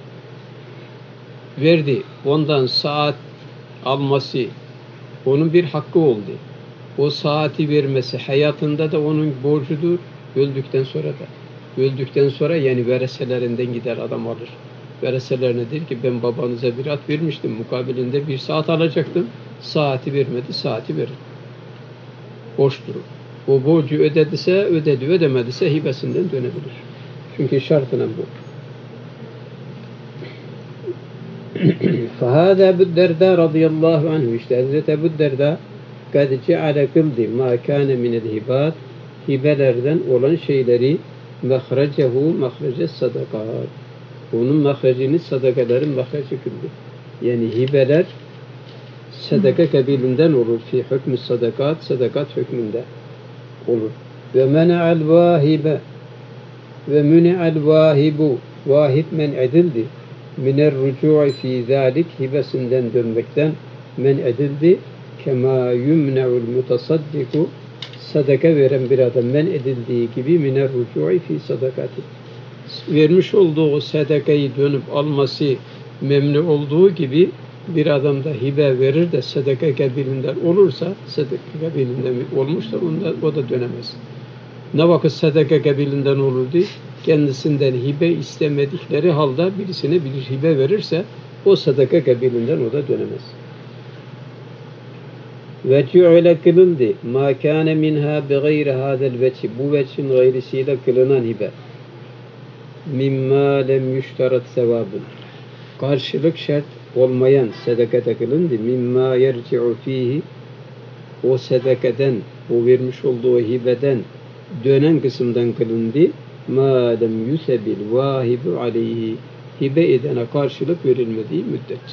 verdi. Ondan saat alması onun bir hakkı oldu. O saati vermesi hayatında da onun borcudur. Öldükten sonra da. Öldükten sonra yani vereselerinden gider adam alır. Vereselerine der ki ben babanıza bir at vermiştim. Mukabilinde bir saat alacaktım. Saati vermedi. Saati verir. Borçtur. O borcu ödediyse ödedi. Ödemediyse hibesinden dönebilir. Çünkü şartına bu. فَهَذَا أَبُو الدَّرْدَى رَضِيَ اللّٰهُ عَنْهُ İşte Hazreti Ebu Derda قَدْ جَعَلَ kıldı مَا كَانَ مِنَ الْهِبَاتِ hibelerden olan şeyleri mehrecehu mehrece sadakat. Onun mehrecini sadakaların mehreci kıldı. Yani hibeler sadaka kabilinden olur. Fi hükmü sadakat, sadakat hükmünde olur. Ve mena'al vahibe ve müne'al vahibu vahib men edildi. Miner rücu'i fi zalik hibesinden dönmekten men edildi. Kema yumne'ul mutasaddiku sadaka veren bir adam men edildiği gibi miner rücu'i fi sadakati. Vermiş olduğu sadakayı dönüp alması memnu olduğu gibi bir adam da hibe verir de sadaka kabilinden olursa, sadaka kabilinden olmuşsa o da dönemez. Ne vakit sadaka kabilinden olurdu? Kendisinden hibe istemedikleri halde birisine bir hibe verirse o sadaka kabilinden o da dönemez. Ve cu'ile kılındı ma kâne minha bi gayri hâzel veçi bu veçin gayrisiyle kılınan hibe mimma lem yüşterat sevabın karşılık şart olmayan sadakata kılındı mimma yerci'u fihi o sadakaden o vermiş olduğu hibeden dönen kısımdan kılındı ma lem yusebil vahibu aleyhi hibe edene karşılık verilmediği müddetçe.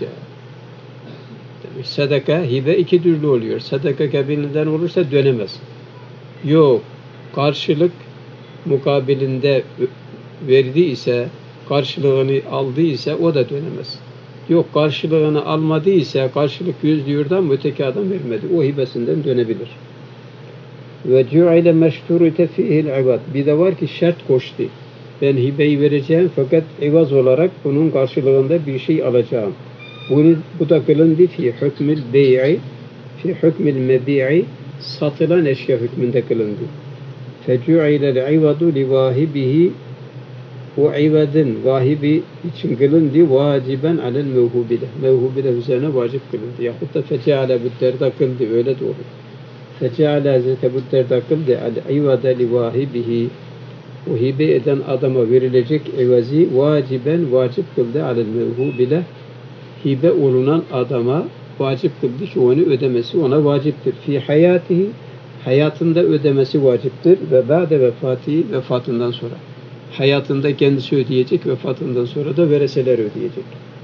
Sadaka, hibe iki türlü oluyor. Sadaka kabilinden olursa dönemez. Yok, karşılık mukabilinde verdiyse, karşılığını aldıysa o da dönemez. Yok, karşılığını almadıysa, karşılık gözlüyordu ama öteki adam vermedi. O hibesinden dönebilir. Ve cu'ile meşturite fihil ibad. Bir de var ki şart koştu. Ben hibeyi vereceğim fakat evaz olarak bunun karşılığında bir şey alacağım. Bu da kılındı fi hükmül bey'i fi hükmül mebi'i satılan eşya hükmünde kılındı. Fecu'ilel ivadu li vahibihi o ivadın vahibi için kılındı vaciben alel mevhubide. Mevhubide üzerine vacip kılındı. Yahut da fece'ale bütterda kıldı. Öyle de olur. Fece'ale Hazreti bütterda kıldı. Al ivada li vahibihi o hibe eden adama verilecek evazi vaciben vacip kıldı alel mevhubide. Hibe olunan adama vacip kıldı ki onu ödemesi ona vaciptir. Fi hayatihi hayatında ödemesi vaciptir ve ba'de vefati vefatından sonra. Hayatında kendisi ödeyecek, vefatından sonra da vereseler ödeyecek.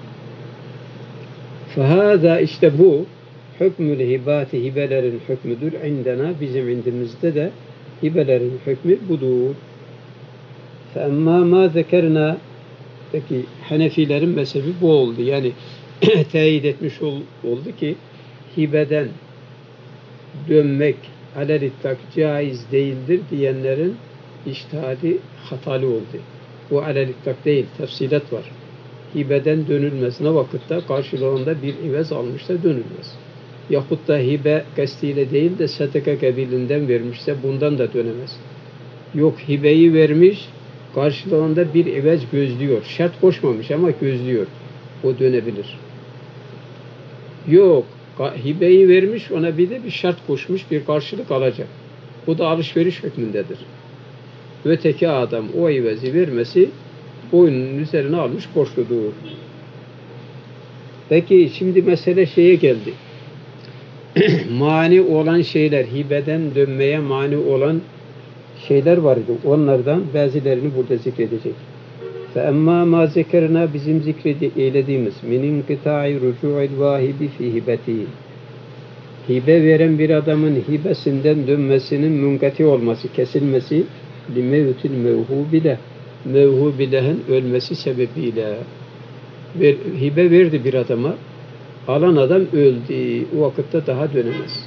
Fehâzâ işte bu hükmül hibâti hibelerin hükmüdür. İndena bizim indimizde de hibelerin hükmü budur. Femmâ mâ zekerna peki Hanefilerin mezhebi bu oldu. Yani teyit etmiş oldu ki hibeden dönmek alelittak caiz değildir diyenlerin içtihadi hatalı oldu. Bu alelittak değil, tefsilat var. Hibeden dönülmez. Ne vakitte karşılığında bir ivez almışsa dönülmez. Yahut da hibe kestiyle değil de sadaka kabilinden vermişse bundan da dönemez. Yok hibeyi vermiş, karşılığında bir ivez gözlüyor. Şart koşmamış ama gözlüyor. O dönebilir. Yok, hibeyi vermiş, ona bir de bir şart koşmuş, bir karşılık alacak. Bu da alışveriş hükmündedir. Öteki adam o ivezi vermesi boynunun üzerine almış borçludur. Peki şimdi mesele şeye geldi. Mani olan şeyler, hibeden dönmeye mani olan şeyler var idi. Onlardan bazılarını burada zikredecek. فَاَمَّا مَا zekerna bizim zikreylediğimiz مِنْ اِنْقِتَاعِ رُجُوعِ الْوَاهِبِ فِي هِبَتِهِ hibe veren bir adamın hibesinden dönmesinin münkati olması, kesilmesi لِمَوْتِ الْمَوْهُوبِ mevhubileh'in ölmesi sebebiyle hibe verdi bir adama, alan adam öldü. O vakitte daha dönemez.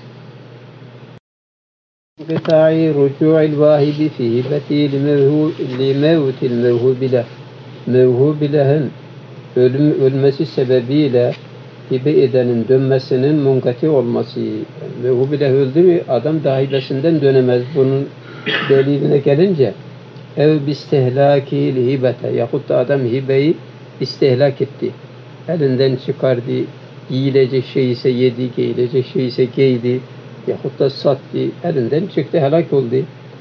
Gıta'i rucu'il vahibi fi hibeti limevtil mevhubileh mevhubileh'in ölmesi sebebiyle hibe edenin dönmesinin munkati olması. Mevhubileh öldü mü adam daha hibesinden dönemez. Bunun deliline gelince ev bistehlâkil hibete yahut da adam hibeyi istehlak etti. Elinden çıkardı. Giyilecek şey ise yedi, giyilecek şey ise giydi. Yahut da sattı. Elinden çıktı, helak oldu.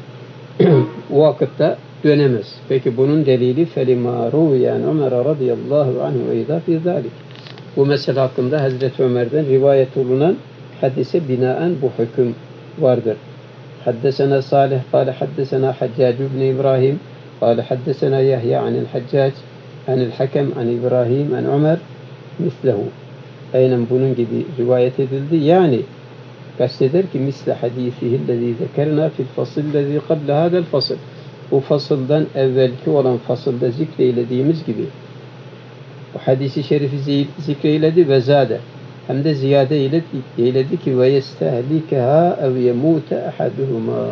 O vakitte dönemez. Peki bunun delili فَلِمَا رُوْيَنْ Ömer radıyallahu anhu اَيْضَا فِي ذَٰلِكِ Bu mesele hakkında Hazreti Ömer'den rivayet olunan hadise binaen bu hüküm vardır. حدثنا صالح قال حدثنا حجاج بن إبراهيم قال حدثنا يحيى عن الحجاج عن الحكم عن إبراهيم عن عمر mislehu. Aynen bunun gibi rivayet edildi. Yani kasteder ki misle hadisihillezî zekerna fil fasillezî kable hâdel fasıl. Bu fasıldan evvelki olan fasılda zikreylediğimiz gibi bu hadisi şerifi zikreyledi ve zâde. Hem de ziyade eyledi ki ve yestehlikeha ev yemûte ahaduhuma.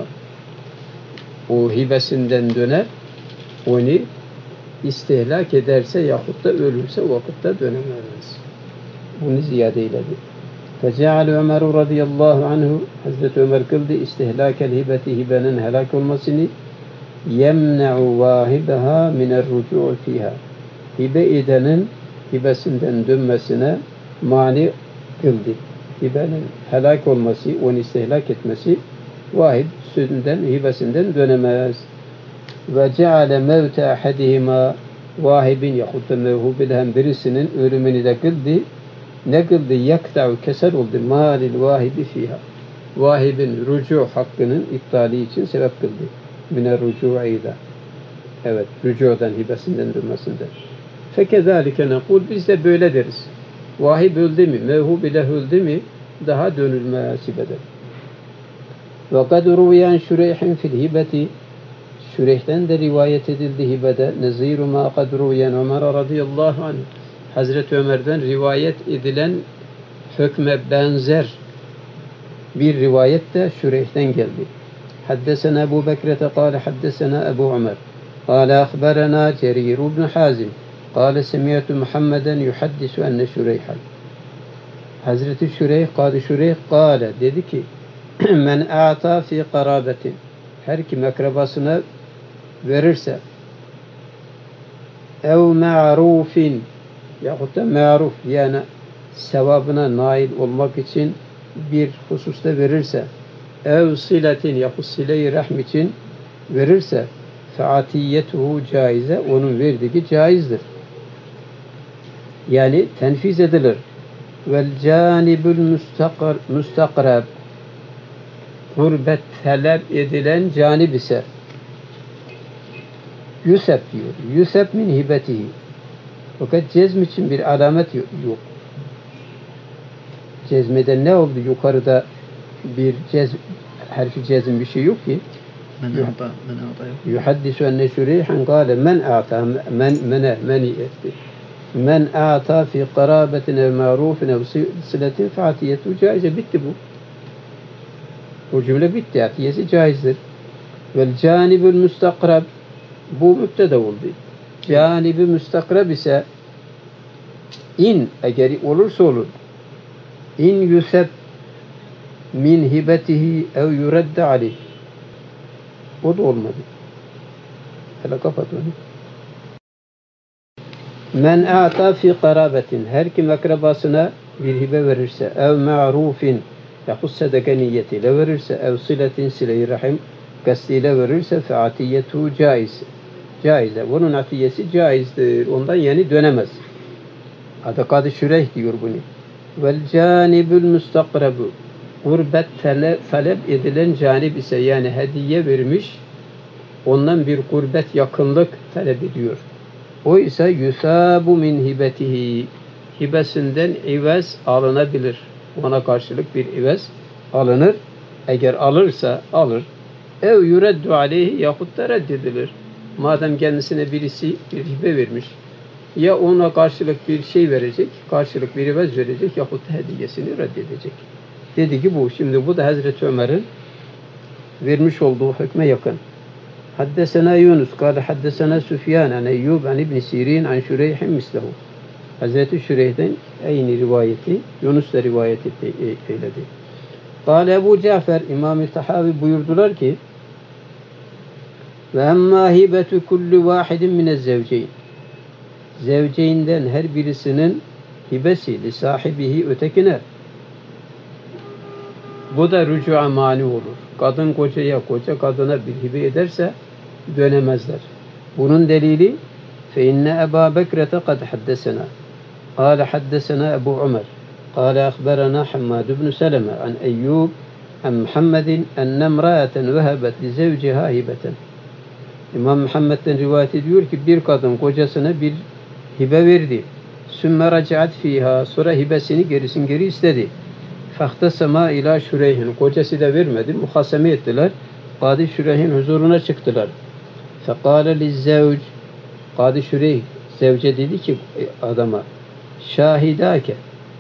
O hibesinden döner, onu istihlak ederse yahut da ölürse o vakitte dönemez. Bunu ziyade eyledi. Fece'ale Ömer radıyallahu anhu Hazreti Ömer kıldı istihlakel hibeti hibenin helak olmasını yemne'u vahibeha minel rucu'u fiha. Hibe edenin hibesinden dönmesine mani kıldı. Hibenin helak olması, onu istihlak etmesi vahib hibesinden dönemez. Ve ceale mevte ahadihima vahibin yahut da mevhubilhem birisinin ölümünü de kıldı. Ne kıldı? Yakta'u keser oldu. Malil vahibi fiha. Vahibin rucu hakkının iptali için sebep kıldı. Mine rucu'ida. Evet, rücu'dan, hibesinden dönmesinden. Fekezalike nekul, biz de böyle deriz. Vahib öldü mü, mevhubileh öldü mü, daha dönülmez hibeden. Ve kad ruviyen şureyhin fil hibeti, Şureyh'ten de rivayet edildi hibede. Neziru ma kad ruviyen Ömer radıyallahu anh. Hazreti Ömer'den rivayet edilen hükme benzer bir rivayet de Şureyh'ten geldi. Haddesena Ebu Bekrete kâle haddesena Ebu Ömer. Kâle akhberena Cerir ibn Hazim. Kâle semiyetü Muhammeden yuhaddisu enne Şureyhan. Hazreti Şureyh, Kadı Şureyh kâle dedi ki men a'ta fi karabetin. Her kim akrabasına verirse ev ma'rufin yahut da ma'ruf yani sevabına nail olmak için bir hususta verirse ev siletin yahut sile-i rahm için verirse fe'atiyetuhu caize onun verdiği caizdir. Yani tenfiz edilir. Vel canibül müstakrab gurbet talep edilen canib ise Yusef diyor. Yusef min hibetihi. Fakat cezm için bir alamet yok. Cezmeden ne oldu? Yukarıda bir harfi cezm bir şey yok ki. Yuhaddisu enne şureyhan kâle men a'ta meni etti. Men a'ta fi karabetin ev ma'rufin ev siletin fe'atiyetu caize. Bitti bu. Bu cümle bitti. Atiyesi caizdir. Vel canibül müstakrab bu müpteda oldu. Canibi müstakrab ise in eğer olursa olur. İn yuseb min hibetihi ev yuredde aleyh. O da olmadı. Hele kapat onu. Men a'ta fi karabetin. Her kim akrabasına bir hibe verirse ev ma'rufin yahut sadaka niyetiyle verirse ev siletin sile-i rahim gastiyle verirse fe'atiyetu caize. Bunun atiyesi caizdir. Ondan yani dönemez. Adı Kadı Şureyh diyor bunu. Vel canibül müstakrabu gurbet talep edilen canib ise yani hediye vermiş ondan bir gurbet, yakınlık talep ediyor. O ise yusabu min hibetihi, hibesinden ivez alınabilir. Ona karşılık bir ivez alınır. Eğer alırsa alır. Ev yureddu aleyhi, yahut da reddedilir. Madem kendisine birisi bir hibe vermiş, ya ona karşılık bir şey verecek, karşılık bir ivez verecek, yahut da hediyesini reddedecek. Dedi ki bu. Şimdi bu da Hazreti Ömer'in vermiş olduğu hükme yakın. Haddesena Yunus, kâle haddesena Süfyan, an Eyyub, an İbn Sirin, an Şureyh'in mislehu. Hazreti Şureyh'den aynı rivayeti, Yunus da rivayet eyledi. Kâle Ebu Cafer, İmam-ı Tahavi buyurdular ki, ve emmâ hibetu kulli vâhidin minez zevceyn. Zevceyinden her birisinin hibesi li sahibihi ötekine. Bu da rücu'a mani olur. Kadın kocaya, koca kadına bir hibe ederse dönemezler. Bunun delili فَاِنَّ أَبَا بَكْرَةَ قَدْ حَدَّسَنَا قَالَ حَدَّسَنَا أَبُو عُمَرْ قَالَ أَخْبَرَنَا حَمَّادُ بْنُ سَلَمَةَ عَنْ أَيُّوبَ عَنْ مُحَمَّدٍ أَنَّ امْرَأَةً وَهَبَتْ لِزَوْجِهَا هِبَةً. İmam Muhammed'den rivayet ediyor ki bir kadın kocasına bir hibe verdi. ثُمَّ رَجَعَتْ ف۪يهَا, sonra hibesini geri istedi. فَاخْتَسَمَا اِلٰى Şureyh'in, kocası da vermedi, muhaseme ettiler. Kadı Şureyh'in huzuruna çıktılar. فَقَالَ لِلزَّوْجِ, Kadı Şureyh zevce dedi ki adama, şahidâke,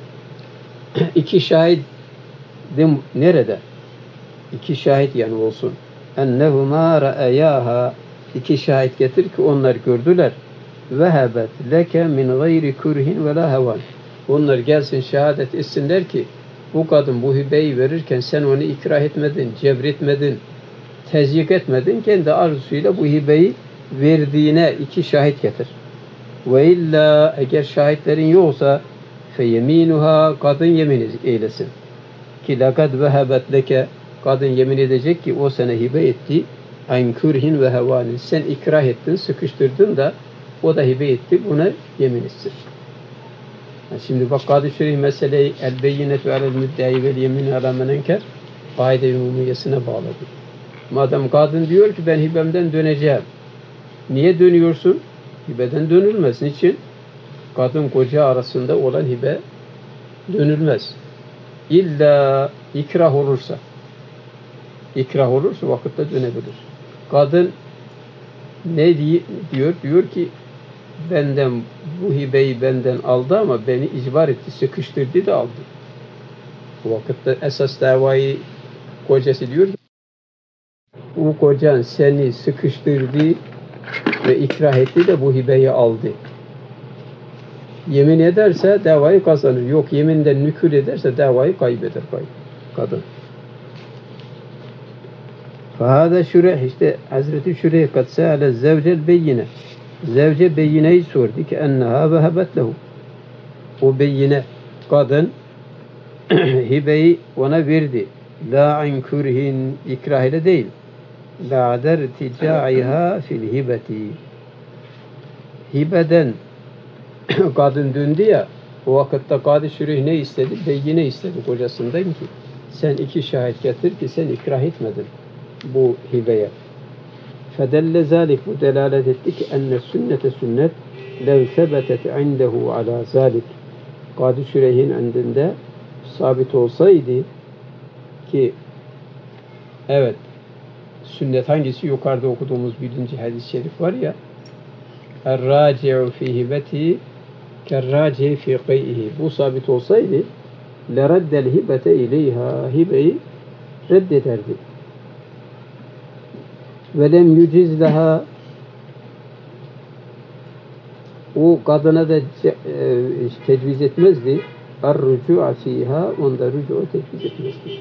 iki şahit nerede? İki şahit yani olsun. Ennehumâ ra'ayâhâ, iki şahit getir ki onlar gördüler. Vehebet leke min gayri kurhin ve la hevan. Onlar gelsin şehadet etsinler ki bu kadın bu hibeyi verirken sen onu ikrah etmedin, cebretmedin, tezyik etmedin, kendi arzusuyla bu hibeyi verdiğine iki şahit getir. Ve illa, eğer şahitlerin yoksa fe yeminuha, kadın yemin eylesin. Ki lakad vehebet leke, kadın yemin edecek ki o sana hibe etti. An kurhin ve hevanin, sen ikrah ettin, sıkıştırdın da o da hibe etti, buna yemin etsin. Şimdi bak Kadı Şureyh meseleyi el-beyyinetu alel müddai vel yemini ala men enker kaide-i umumiyesine bağladı. Madem kadın diyor ki ben hibemden döneceğim. Niye dönüyorsun? Hibeden dönülmez. Niçin? Kadın koca arasında olan hibe dönülmez. İlla ikrah olursa. İkrah olursa vakitte dönebilir. Kadın ne diyor? Diyor ki benden bu hibeyi benden aldı ama beni icbar etti, sıkıştırdı da aldı. Bu vakitte esas davayı kocası diyor ki o kocan seni sıkıştırdı ve ikrah etti de bu hibeyi aldı. Yemin ederse davayı kazanır. Yok yeminden nükül ederse davayı kaybeder kadın. Fahada Şureyh, işte Hazreti Şureyh kad se'ale zevcel beyyine. Zevce beyineyi sordu ki enneha vehebet lehu. O beyine kadın hibeyi ona verdi. La an kurhin, ikrah ile değil. La der ticaiha fil hibeti. Hibeden kadın döndü ya, o vakitte Kadı Şureyh ne istedi? Beyine istedi kocasından ki sen iki şahit getir ki sen ikrah etmedin bu hibeye. Fedelle zalik, bu delalet etti ki enne sünnete sünnet lev sebetet indehu ala zalik. Kadı Şureyh'in indinde sabit olsaydı ki evet sünnet hangisi? Yukarıda okuduğumuz birinci hadis-i şerif var ya, er-raci'u fi hibeti ker-raci'i fi qey'ihi. Bu sabit olsaydı lereddel hibete ileyha, hibeyi reddederdi. Ve lem yüciz laha, o kadına da tecviz etmezdi. Er-rücu'a fiha, onda rücu'u tecviz etmezdi.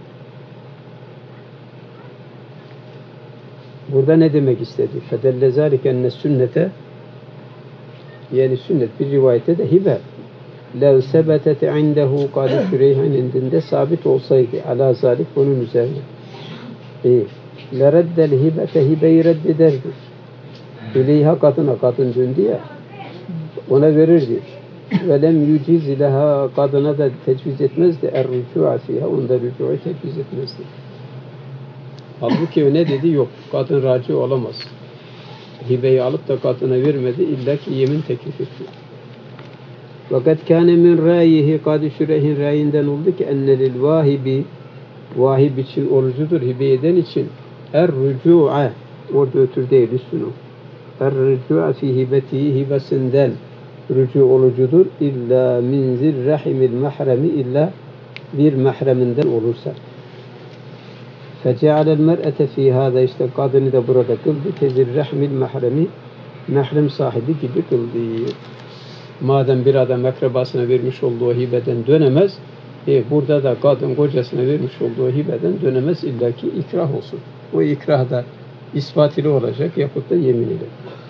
Burada ne demek istedi? Fedelle zâlike enne sünnete, yani sünnet bir rivayette de hibe. Lev sebetet indehu, Kadı Şureyh'in indinde sabit olsaydı ala zalik, bunun üzerine. Lereddel hibete, hibeyi reddederdi. İleyha, kadına, kadın döndü ya, ona verirdi. Ve lem yüciz leha, kadına da tecviz etmezdi. Er-rücu'a fiha, onda rücu'u tecviz etmezdi. Halbuki ne dedi? Yok. Kadın raci olamaz. Hibeyi alıp da kadına vermedi. İlla ki yemin teklif etti. Fakat kâne min râyihi Kâdi Şüreyh'in râyinden oldu ki ennelil vahibi vahib için orucudur hibe eden için er-rücu'a orada ötür değil üstünü er-rücu'a fi hibetihi hibesinden rücu olucudur illa min zirrahimil mahremi illa bir mahreminden olursa fece'alel mer'ete fi hâda işte kadını da burada kıldı kezirrahmil mahremi mahrem sahibi gibi kıldı. Madem bir adam akrabasına vermiş olduğu hibeden dönemez, burada da kadın kocasına vermiş olduğu hibeden dönemez illaki ikrah olsun. O ikrah da ispatili olacak yapıp da yemin ile.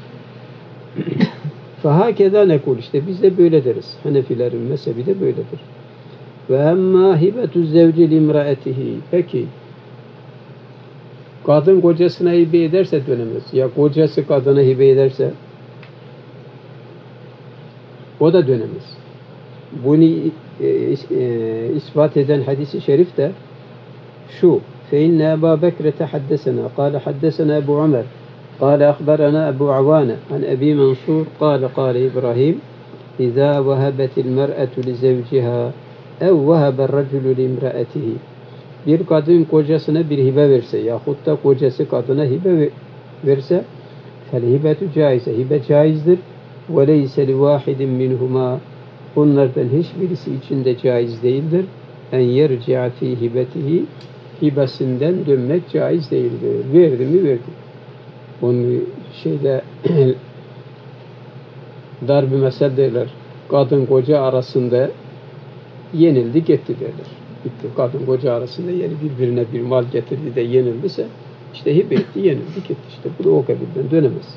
Fahâkeza nekul işte biz de böyle deriz. Hanefilerin mezhebi de böyledir. Ve emmâ hibetü zevci limraetihi. Peki kadın kocasına hibe ederse dönemez. Ya kocası kadına hibe ederse o da dönemez. Bunu ispat eden hadisi şerif de şu. فَاِنَّ أَبَا بَكْرَةَ حَدَّسَنَا قَالَ حَدَّسَنَا أَبُو عُمَرْ قَالَ أَخْبَرَنَا أَبُو عَوَانَ عَنْ أَبِي مَنْصُورٍ قَالَ إِبْرَاهِيمُ إِذَا وَهَبَتِ الْمَرْأَةُ لِزَوْجِهَا اَوْ وَهَبَ الرَّجُلُ لِمْرَأَتِهِ Bir kadın kocasına bir hibe verse yahut da kocası kadına hibe verse فَالْهِبَةُ caize. Hibe caizdir. وَلَيْسَ لِوَاحِدٍ مِّنْهُمَا Bunlardan hiçbirisi için de caiz değildir. En yerci'a fi hibetihi hibesinden dönmek caiz değildir. Verdi mi verdi. Onu darb-ı mesel derler. Kadın koca arasında yenildi gitti derler. Bitti. Kadın koca arasında yeni birbirine bir mal getirdi de yenildiyse işte hibe etti yenildi gitti. İşte bu da o kabilden dönemez.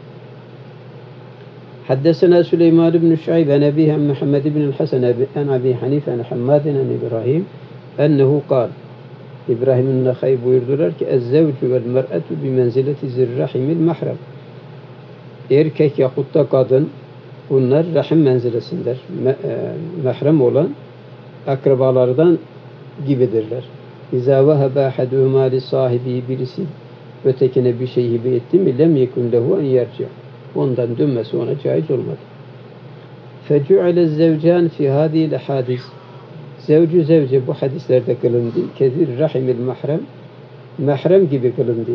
حدثنا سليمان بن شعيب عن أبيه عن محمد بن الحسن عن أبي حنيفة عن حماد عن إبراهيم أنه قال İbrahim el-Nakha'i buyurdular ki اَزَّوْجُ وَالْمَرْأَةُ بِمَنْزِلَةِ زِرْرَحِمِ الْمَحْرَمِ Erkek yahut da kadın bunlar rahim menzilesindedir. Mahrem olan akrabalardan gibidirler. اِذَا وَهَبَ اَحَدُهُمَا لِصَاحِبِهِ Birisi ötekine bir şey hibe etti mi lem yekun lehu en yerci. Ondan dönmesi ona caiz olmadı. فَجُعَلَ الزَّوْجَانِ فِي هَذِهِ الْحَادِثِ Zevcu zevce bu hadislerde kılındı. Kezir rahimil mahrem mahrem gibi kılındı.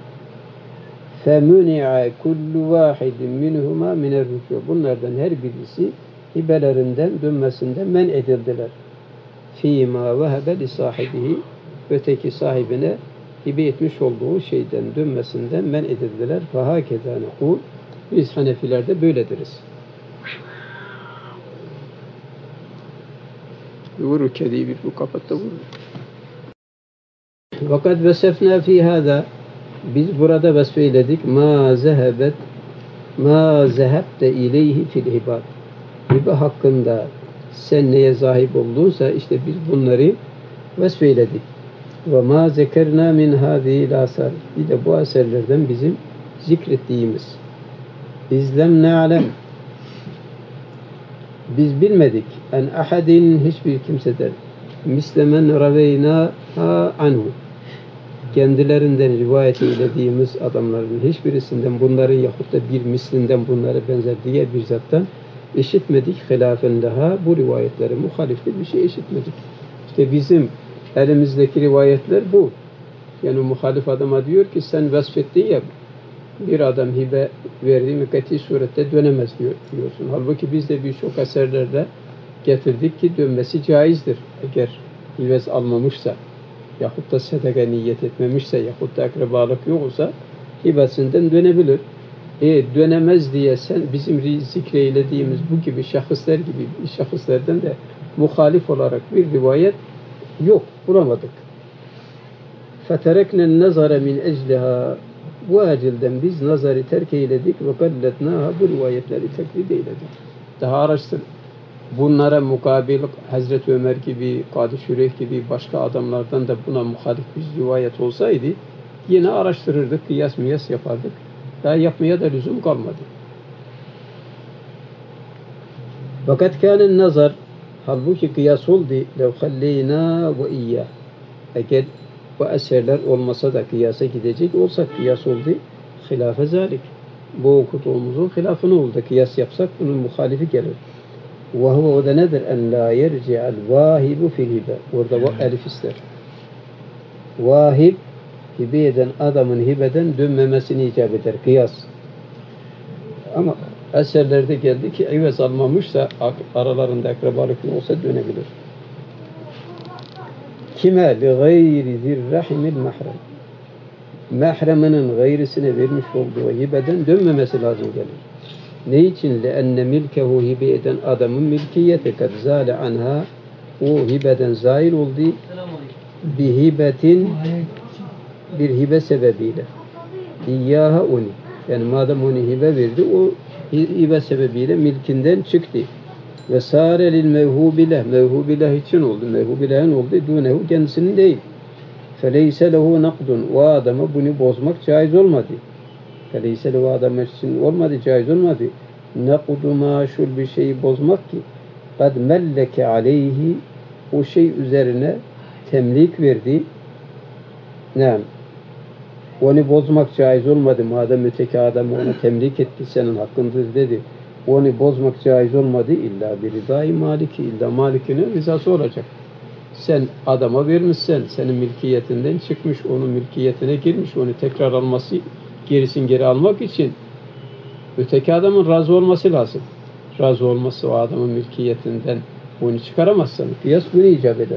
فَمُنِعَ كُلُّ وَاحِدٍ مِنْهُمَا مِنَ الرُّجُوعِ Bunlardan her birisi hibelerinden dönmesinden men edildiler. فِيمَا وَهَبَ لِصَاحِبِهِ Öteki sahibine hibe etmiş olduğu şeyden dönmesinden men edildiler. فَهَاكَذَا نَقُولُ Biz Hanefilerde böyle deriz. Vurur kediyi bir bu kapatta vurur. Fakat vesefna fi hâzâ biz burada vesfeyledik ma zehebte ileyhi fil hibâd hibe hakkında sen neye zahip oldunsa işte biz bunları vesfeyledik. Ve ma zekerna min hâzîl asar bir de bu eserlerden bizim zikrettiğimiz İzlem ne'alem biz bilmedik en ahadin hiçbir kimseden mislemen raveyna anhu kendilerinden rivayet eylediğimiz adamların hiçbirisinden bunların yahut da bir mislinden bunlara benzer diye bir zattan işitmedik hilafen daha bu rivayetlere muhalifte bir şey işitmedik. İşte bizim elimizdeki rivayetler bu. Yani muhalif adama diyor ki sen vasfettin ya bir adam hibe verdiği mükati surette dönemez diyorsun. Halbuki biz de birçok eserlerde getirdik ki dönmesi caizdir. Eğer hibes almamışsa yahut da sedaka niyet etmemişse yahut da akrabalık yoksa hibesinden dönebilir. Dönemez diye sen bizim zikreylediğimiz bu gibi şahıslardan da muhalif olarak bir rivayet yok, bulamadık. فَتَرَكْنَا النَّظَرَ مِنْ اَجْلِهَا Bu acilden biz nazarı terk eyledik ve kalletnaha bu rivayetleri taklit eyledik. Daha araştır. Bunlara mukabil Hazreti Ömer gibi, Kâdi Şüreyh gibi başka adamlardan da buna muhalif bir rivayet olsaydı yine araştırırdık, kıyas miyas yapardık. Daha yapmaya da lüzum kalmadı. Fakat kânen nazar halbuki kıyas oldu lev halleyna ve iyyâh. Eğer bu eserler olmasa da kıyasa gidecek olsak kıyas oldu. Hilafe zalik. Bu okuduğumuzun hilafını oldu. Kıyas yapsak bunun muhalifi gelir. Ve huve o da nedir? En la yerci'al vahibu fil hibe. Orada elif ister. Vahib hibe eden adamın hibeden dönmemesini icap eder. Kıyas. Ama eserlerde geldi ki evez almamışsa aralarında akrabalık olsa dönebilir. Kime li gayri zirrahimil mahrem. Mahreminin gayrisine vermiş olduğu hibeden dönmemesi lazım gelir. Ne için? لَاَنَّ مِلْكَهُ hibe eden adamın milkiyeti kad zâle anha o hibeden zail oldu bihibetin bir hibe sebebiyle. İyyâha onu. Yani madem onu hibe verdi o hibe sebebiyle milkinden çıktı. Ve sâre lil mevhûbileh. Mevhûbileh için oldu. Mevhûbileh'in oldu. Dûnehu kendisinin değil. Feleyse lehu nakdun. O adama bunu bozmak caiz olmadı. Feleyse lehu adama için olmadı, caiz olmadı. Nakdu maşul bir şeyi bozmak ki kad melleke aleyhi o şey üzerine temlik verdi. Ne? Onu bozmak caiz olmadı. Madem öteki adam ona temlik etti, senin hakkındır dedi. Onu bozmak caiz olmadı. İlla bir rızayı maliki. İlla malikinin rızası olacak. Sen adama vermişsen, senin mülkiyetinden çıkmış, onun mülkiyetine girmiş, onu tekrar alması, gerisin geri almak için öteki adamın razı olması lazım. Razı olması o adamın mülkiyetinden onu çıkaramazsan, kıyas bunu icap eder.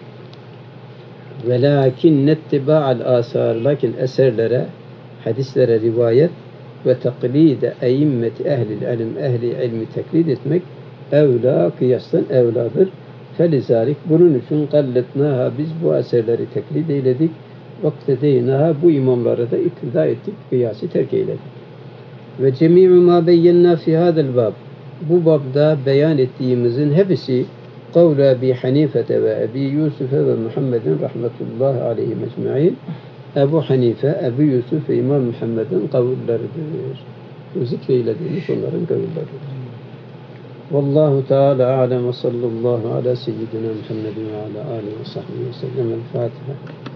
Velakin nettiba'al asar, lakin eserlere, hadislere rivayet ve taklide e'immeti ehlil ilim, ehli ilmi taklid etmek evla, kıyastan evladır. Felizalik bunun için kalletnaha biz bu eserleri teklid eyledik. Vaktedeynaha bu imamları da iktida ettik. Kıyası terk eyledik. Ve cemi'u ma beyyenna fi hadel bab. Bu babda beyan ettiğimizin hepsi kavlu Ebi Hanifete ve Ebi Yusuf'e ve Muhammedin rahmetullahi aleyhi mecmu'in. Ebu Hanife, Ebu Yusuf ve İmam Muhammed'in kavulleridir. Bu zikreylediğimiz onların kavulleridir. Vallahu Teala a'lem ve sallallahu ala seyyidina Muhammedin ve ala alihi ve sahbihi ve sellem. El Fatiha.